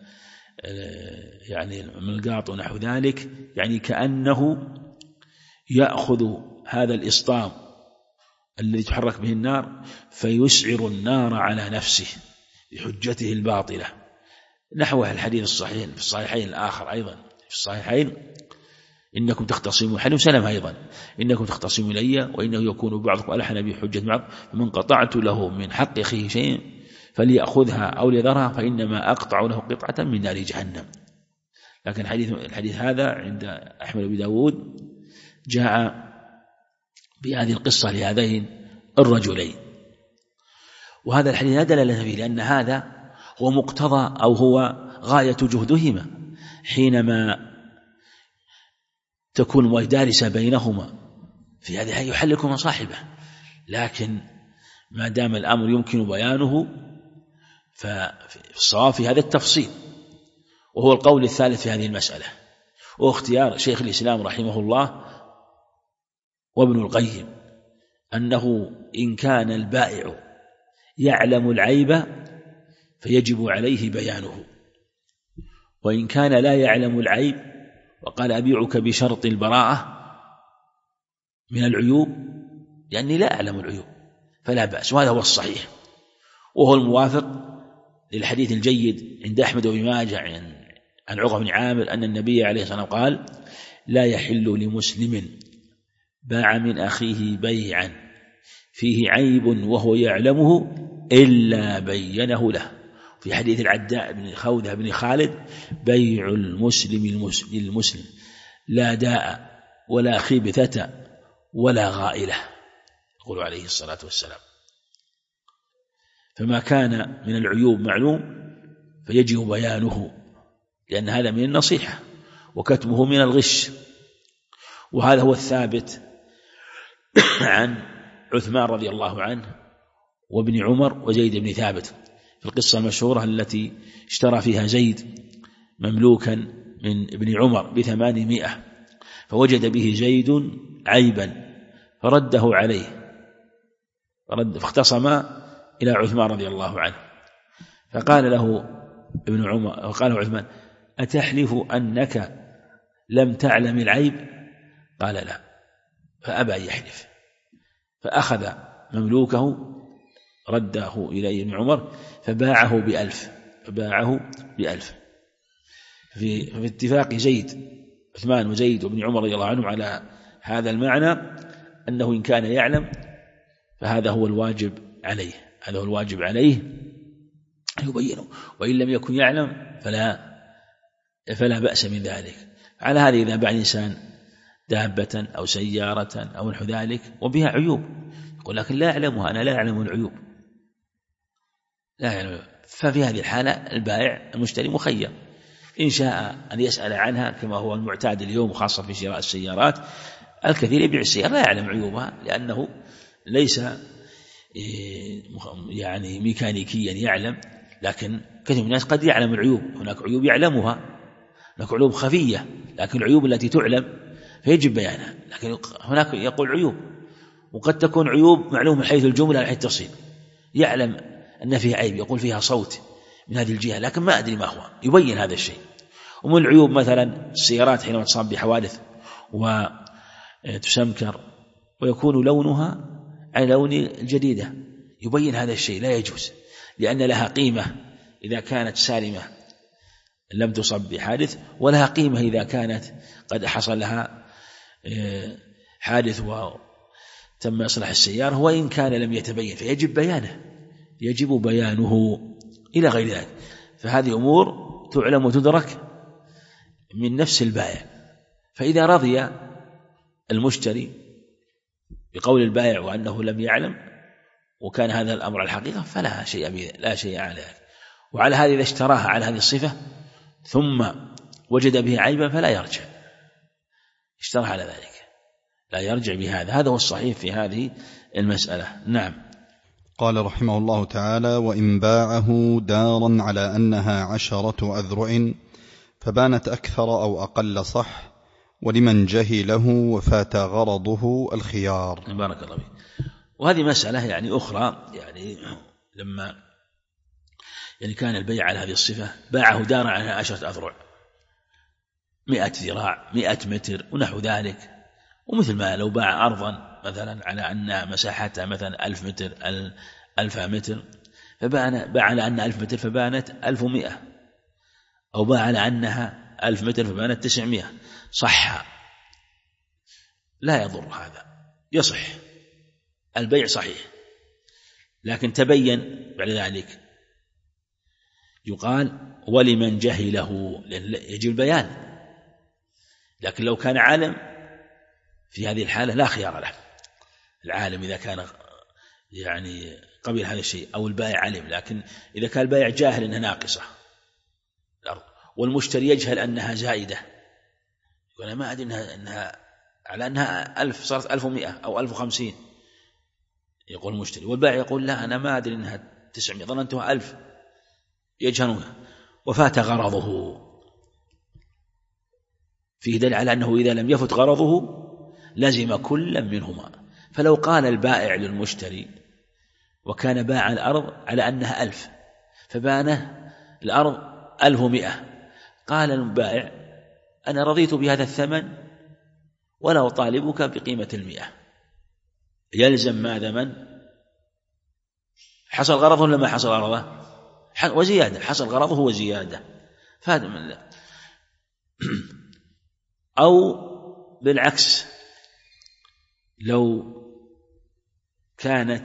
يعني الملقاط ونحو ذلك، يعني كأنه يأخذ هذا الإسطام الذي تحرك به النار فيسعر النار على نفسه بحجته الباطلة، نحو الحديث الصحيح في الصحيحين الآخر أيضا في الصحيحين: إنكم تختصموا، حديث سلمة أيضا: إنكم تختصموا إلي وإنه يكون بعضكم ألحن بحجة بعض، فمن قطعت له من حق أخيه شيء فليأخذها أو ليذرها فإنما أقطع له قطعة من نار جهنم. لكن الحديث هذا عند أحمد بن داود جاء بهذه القصة لهذين الرجلين، وهذا الحديث لا دلالة فيه، لأن هذا هو مقتضى أو هو غاية جهدهما، حينما تكون مدارسة بينهما في هذه يحللكم صاحبه، لكن ما دام الأمر يمكن بيانه فالصواب في هذا التفصيل، وهو القول الثالث في هذه المسألة، وهو اختيار شيخ الإسلام رحمه الله وابن القيم، أنه إن كان البائع يعلم العيب فيجب عليه بيانه، وإن كان لا يعلم العيب وقال أبيعك بشرط البراءة من العيوب لأني لا أعلم العيوب فلا بأس، وهذا هو الصحيح، وهو الموافق للحديث الجيد عند أحمد وابن ماجه عن عقبة بن عامر أن النبي عليه الصلاة والسلام قال: لا يحل لمسلم باع من أخيه بيعا فيه عيب وهو يعلمه إلا بينه له. في حديث العداء بن خوذة بن خالد: بيع المسلم للمسلم لا داء ولا خبثة ولا غائلة، يقول عليه الصلاة والسلام. فما كان من العيوب معلوم فيجب بيانه، لأن هذا من النصيحة وكتمه من الغش، وهذا هو الثابت عن عثمان رضي الله عنه وابن عمر وزيد بن ثابت في القصة المشهورة التي اشترى فيها زيد مملوكا من ابن عمر ب800، فوجد به زيد عيبا فرده عليه، فاختصما إلى عثمان رضي الله عنه، فقال له ابن عمر وقال عثمان: أتحلف أنك لم تعلم العيب؟ قال: لا. فأبى أن يحلف، فأخذ مملوكه رده إلى ابن عمر فباعه ب1000. في اتفاق زيد عثمان وزيد وابن عمر رضي الله عنهم على هذا المعنى، أنه إن كان يعلم فهذا هو الواجب عليه، يبينه، وإن لم يكن يعلم فلا بأس من ذلك. على هذا إذا باع إنسان دابة أو سيارة أو نحو ذلك وبها عيوب، يقول: لكن لا أعلمها، أنا لا أعلم العيوب، لا أعلم. ففي هذه الحالة البائع المشتري مخير، إن شاء أن يسأل عنها كما هو المعتاد اليوم، خاصة في شراء السيارات، الكثير يبيع السيارة لا يعلم عيوبها لأنه ليس يعني ميكانيكيا يعلم، لكن كثير من الناس قد يعلم العيوب، هناك عيوب يعلمها، هناك عيوب خفية، لكن العيوب التي تعلم فيجب بيانها. لكن هناك يقول عيوب، وقد تكون عيوب معلومة من حيث الجملة من حيث التفصيل، يعلم أن فيها عيب، يقول فيها صوت من هذه الجهة لكن ما أدري ما هو، يبين هذا الشيء. ومن العيوب مثلا السيارات حينما تصاب بحوادث وتسمكر ويكون لونها على لون الجديدة، يبين هذا الشيء، لا يجوز، لأن لها قيمة إذا كانت سالمة لم تصب بحادث، ولها قيمة إذا كانت قد حصل لها حادث وتم إصلاح السيارة وإن كان لم يتبين، فيجب بيانه إلى غير ذلك. فهذه أمور تعلم وتدرك من نفس البائع. فإذا رضي المشتري بقول البائع وأنه لم يعلم وكان هذا الأمر على الحقيقة فلا شيء على ذلك. وعلى هذا إذا اشتراها على هذه الصفة ثم وجد به عيبا فلا يرجع، اشتراها على ذلك لا يرجع بهذا. هذا هو الصحيح في هذه المسألة. نعم. قال رحمه الله تعالى: وإن باعه دارا على أنها 10 أذرع فبانت أكثر أو أقل صح، ولمن جهله وفات غرضه الخيار. بارك الله فيك. وهذه مسألة يعني أخرى، يعني لما كان البيع على هذه الصفة، باعه دارا على 10 أذرع 100 ذراع 100 متر ونحو ذلك، ومثل ما لو باع أرضا مثلا على أن مساحتها مثلا 1000 متر 1000 متر، فباع على أنها 1000 متر فبانت 1100، أو باع على أنها 1000 متر فبانت 900، صح، لا يضر هذا، يصح البيع صحيح. لكن تبين بعد ذلك يقال ولمن جهله، لأن يجب البيان. لكن لو كان عالم في هذه الحالة لا خيار له، العالم إذا كان يعني قبل هذا الشيء أو البائع علم. لكن إذا كان البائع جاهل أنها ناقصة الأرض والمشتري يجهل أنها زائدة، يقول أنا ما أدري أنها على أنها 1000 صارت 1100 أو 1050، يقول المشتري، والبائع يقول لا أنا ما أدري أنها 900 ظننتها 1000، يجهلونها وفات غرضه. فيه دليل على أنه إذا لم يفت غرضه لزم كل منهما. فلو قال البائع للمشتري وكان باع الأرض على أنها 1000 فبانه الأرض 1100، قال البائع أنا رضيت بهذا الثمن ولا أطالبك بقيمة 100، يلزم ماذا؟ من حصل غرضه ولا ما حصل غرضه؟ وزيادة، حصل غرضه وزيادة، فهذا من الله. أو بالعكس، لو كانت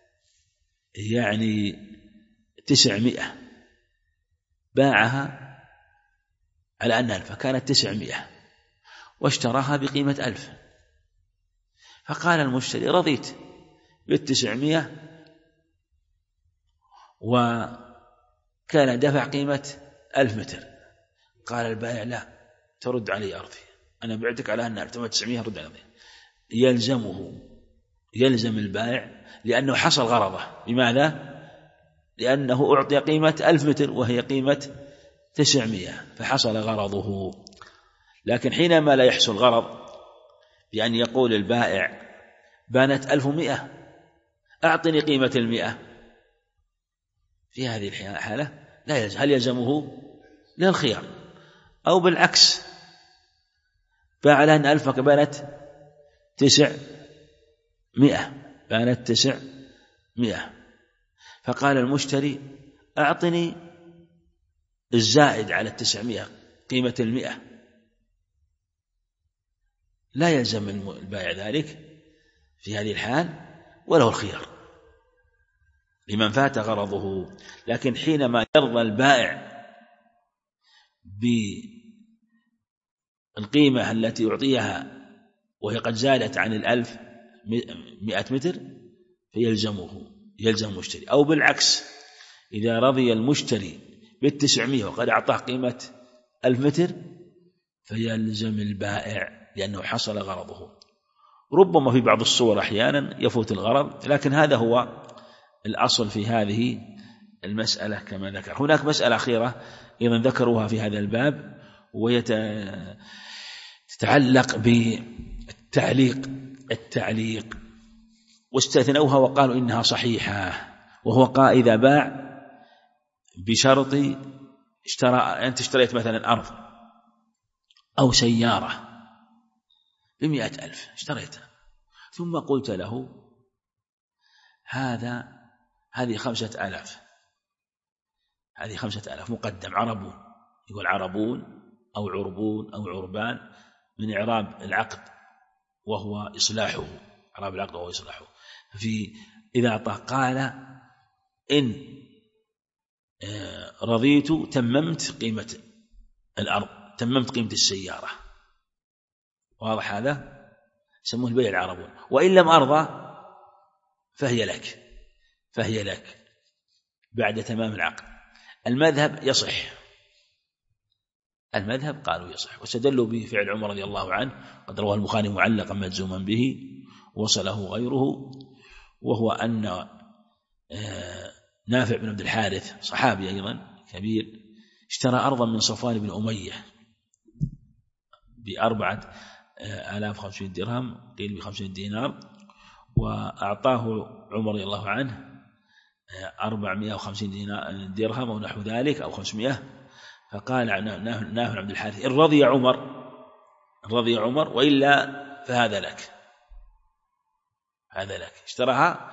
900 باعها على أنها 1000 فكانت 900 واشتراها بقيمة 1000، فقال المشتري رضيت بال900 وكان دفع قيمة 1000 متر. قال البائع لا، ترد علي أرضي، أنا بعتك على أنها 900 رد علي. يلزم البائع لأنه حصل غرضه. لماذا؟ لأنه أعطي قيمة 1000 متر وهي قيمة 900 فحصل غرضه. لكن حينما لا يحصل غرض بأن يقول البائع بانت 1100 أعطني قيمة 100، في هذه الحالة لا يلزم. هل يلزمه؟ للخيار. أو بالعكس، باع على أن 1000 فبانت 900 فقال المشتري أعطني الزائد على 900 قيمة 100، لا يلزم البائع ذلك في هذه الحال وله الخيار لمن فات غرضه. لكن حينما يرضى البائع بالقيمة التي يعطيها وهي قد زادت عن 1000 100 متر يلزم المشتري. أو بالعكس، إذا رضي المشتري بال900 وقد أعطاه قيمة 1000 متر فيلزم البائع لأنه حصل غرضه. ربما في بعض الصور أحيانا يفوت الغرض، لكن هذا هو الأصل في هذه المسألة كما ذكر. هناك مسألة أخيرة أيضا ذكروها في هذا الباب وتتعلق بالتعليق واستثنوها وقالوا إنها صحيحة، وهو قال إذا باع بشرط أنت اشتريت مثلا أرض أو سيارة ب100,000 اشتريتها، ثم قلت له هذه 5,000 مقدم عربون، يقول عربون أو عربون أو عربان من إعراب العقد وهو إصلاحه، إعراب العقد وهو إصلاحه. إذا أعطاه قال إن رضيت تممت قيمة الأرض، تممت قيمة السيارة، واضح هذا؟ يسموه البيع العربون. وإن لم أرضى فهي لك بعد تمام العقد. المذهب يصح، المذهب قالوا يصح، واستدلوا به فعل عمر رضي الله عنه، قد رواه البخاري معلقا مجزوما به وصله غيره، وهو أن نافع بن عبد الحارث صحابي أيضا كبير اشترى أرضا من صفوان بن أمية ب4,500 درهم، قيل ب500 دينار، وأعطاه عمر رضي الله عنه 450 درهم أو نحو ذلك أو 500، فقال نافع بن عبد الحارث إن رضي عمر وإلا فهذا لك، اشتراها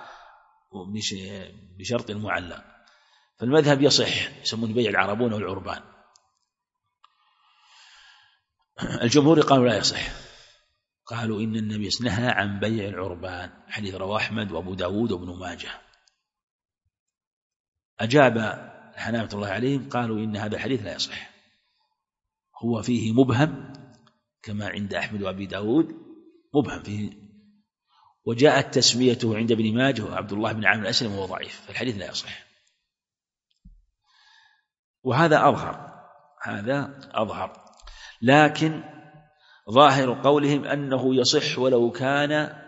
بشرط المعلق. فالمذهب يصح، يسمون بيع العربون أو العربان. الجمهور قالوا لا يصح، قالوا إن النبي نهى عن بيع العربان، حديث رواه أحمد وأبو داود وابن ماجه. أجاب الحنابلة الله عليهم قالوا إن هذا الحديث لا يصح، هو فيه مبهم كما عند أحمد وأبي داود، مبهم فيه، وجاءت تسميته عند ابن ماجه وعبد الله بن عامر الأسلم وهو ضعيف، فالحديث لا يصح. وهذا أظهر، هذا أظهر. لكن ظاهر قولهم أنه يصح ولو كان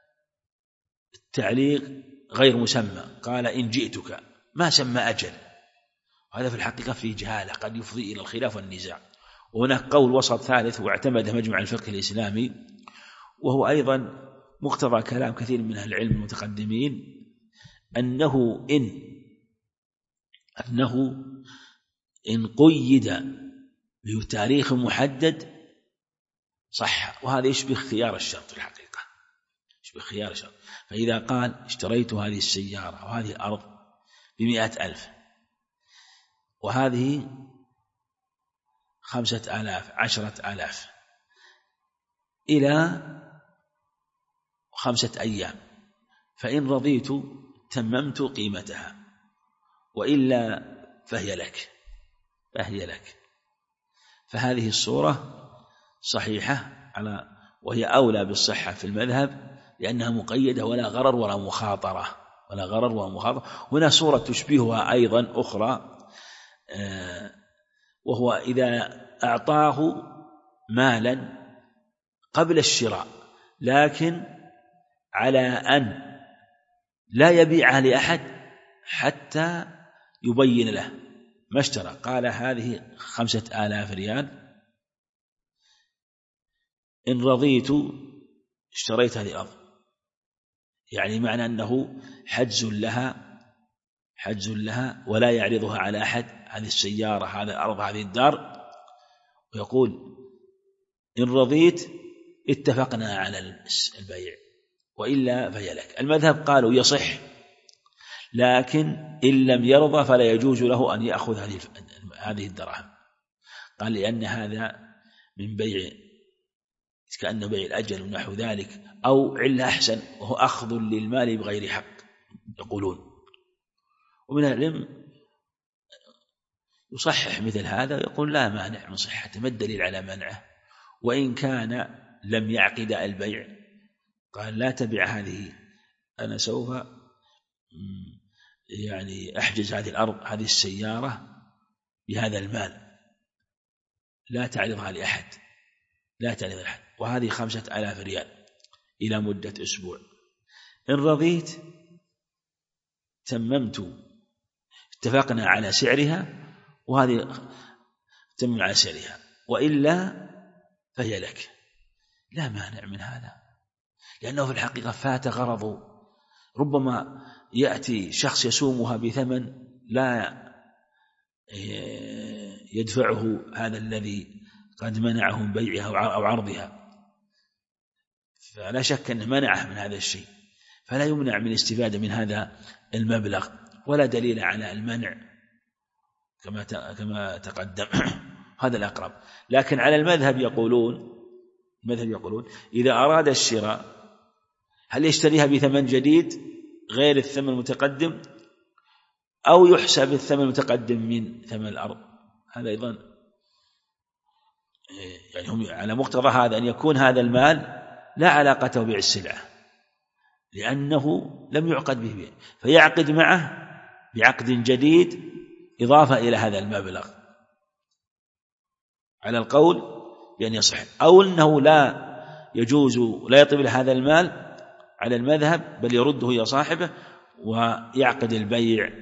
التعليق غير مسمى. قال إن جئتك، ما سمى أجل، هذا في الحقيقة فيه جهالة قد يفضي إلى الخلاف والنزاع. وهناك قول وسط ثالث واعتمد مجمع الفقه الإسلامي، وهو أيضا مقتضى كلام كثير من أهل العلم المتقدمين، أنه إن قيد بتاريخ محدد صح، وهذا يشبه خيار الشرط في الحقيقة، يشبه خيار الشرط. فإذا قال اشتريت هذه السيارة وهذه الأرض ب100,000 وهذه 5,000 10,000 إلى 5 أيام، فإن رضيت تممت قيمتها وإلا فهي لك. فهذه الصورة صحيحة وهي أولى بالصحة في المذهب، لأنها مقيدة ولا غرر ولا مخاطرة. هنا صورة تشبهها أيضا أخرى، وهو إذا أعطاه مالا قبل الشراء لكن على أن لا يبيعها لأحد حتى يبين له ما اشترى. قال هذه 5,000 ريال، إن رضيت اشتريت هذه الأرض، يعني معنى أنه حجز لها ولا يعرضها على أحد، هذه السيارة هذه الأرض هذه الدار، ويقول إن رضيت اتفقنا على البيع وإلا فهي لك. المذهب قالوا يصح، لكن إن لم يرضى فلا يجوز له أن يأخذ هذه الدراهم. قال لأن هذا من بيع كأنه بيع الأجل ونحو ذلك، أو علة أحسن وهو أخذ للمال بغير حق يقولون. ومن العلم يصحح مثل هذا ويقول لا مانع من صحته، ما الدليل على منعه وإن كان لم يعقد البيع. قال لا تبع هذه، أنا سوف أحجز هذه الأرض هذه السيارة بهذا المال، لا تعرضها لأحد، وهذه 5,000 ريال إلى مدة أسبوع، إن رضيت تممت، اتفقنا على سعرها وهذه تمم على سعرها وإلا فهي لك. لا مانع من هذا، لأنه في الحقيقة فات غرضه. ربما يأتي شخص يسومها بثمن لا يدفعه هذا الذي قد منعه من بيعها أو عرضها، فلا شك أنه منعه من هذا الشيء، فلا يمنع من الاستفادة من هذا المبلغ، ولا دليل على المنع كما تقدم. هذا الأقرب. لكن على المذهب يقولون إذا أراد الشراء هل يشتريها بثمن جديد غير الثمن المتقدم أو يحسب الثمن المتقدم من ثمن الأرض. هذا أيضا هم على مقتضى هذا أن يكون هذا المال لا علاقة ببيع السلعة، لأنه لم يعقد به، فيعقد معه بعقد جديد إضافة إلى هذا المبلغ على القول بأن يصح، أو أنه لا يجوز لا يطيب هذا المال على المذهب بل يرده إلى صاحبه ويعقد البيع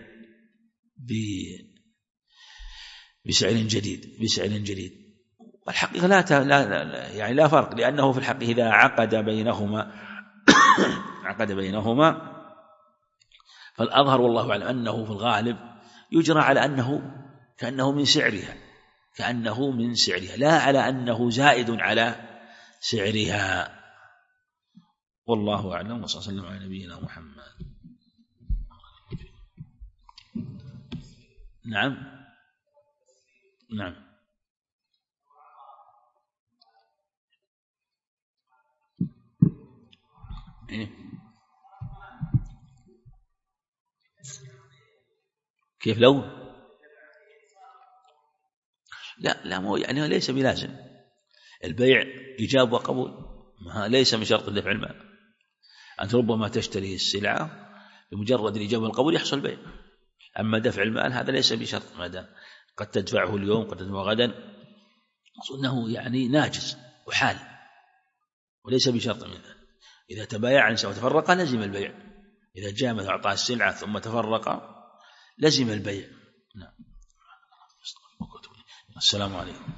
بسعر جديد. والحقيقة لا فرق، لأنه في الحقيقة إذا عقد بينهما فالأظهر والله أعلم أنه في الغالب يجرى على أنه كأنه من سعرها لا على أنه زائد على سعرها. والله أعلم، وصلى الله على نبينا محمد. نعم كيف لو لا مو ليس بلازم البيع إجاب وقبول، ليس من شرط دفع المال. أنت ربما تشتري السلعة بمجرد الإجابة والقبول يحصل بيع، أما دفع المال هذا ليس بشرط ما دام قد تدفعه اليوم قد تدفعه غدا، أنه يعني ناجز وحال وليس بشرط من ذلك. إذا تبايع وتفرق لزم البيع، إذا جاء مثلا أعطاه السلعة ثم تفرق لزم البيع. نعم. السلام عليكم.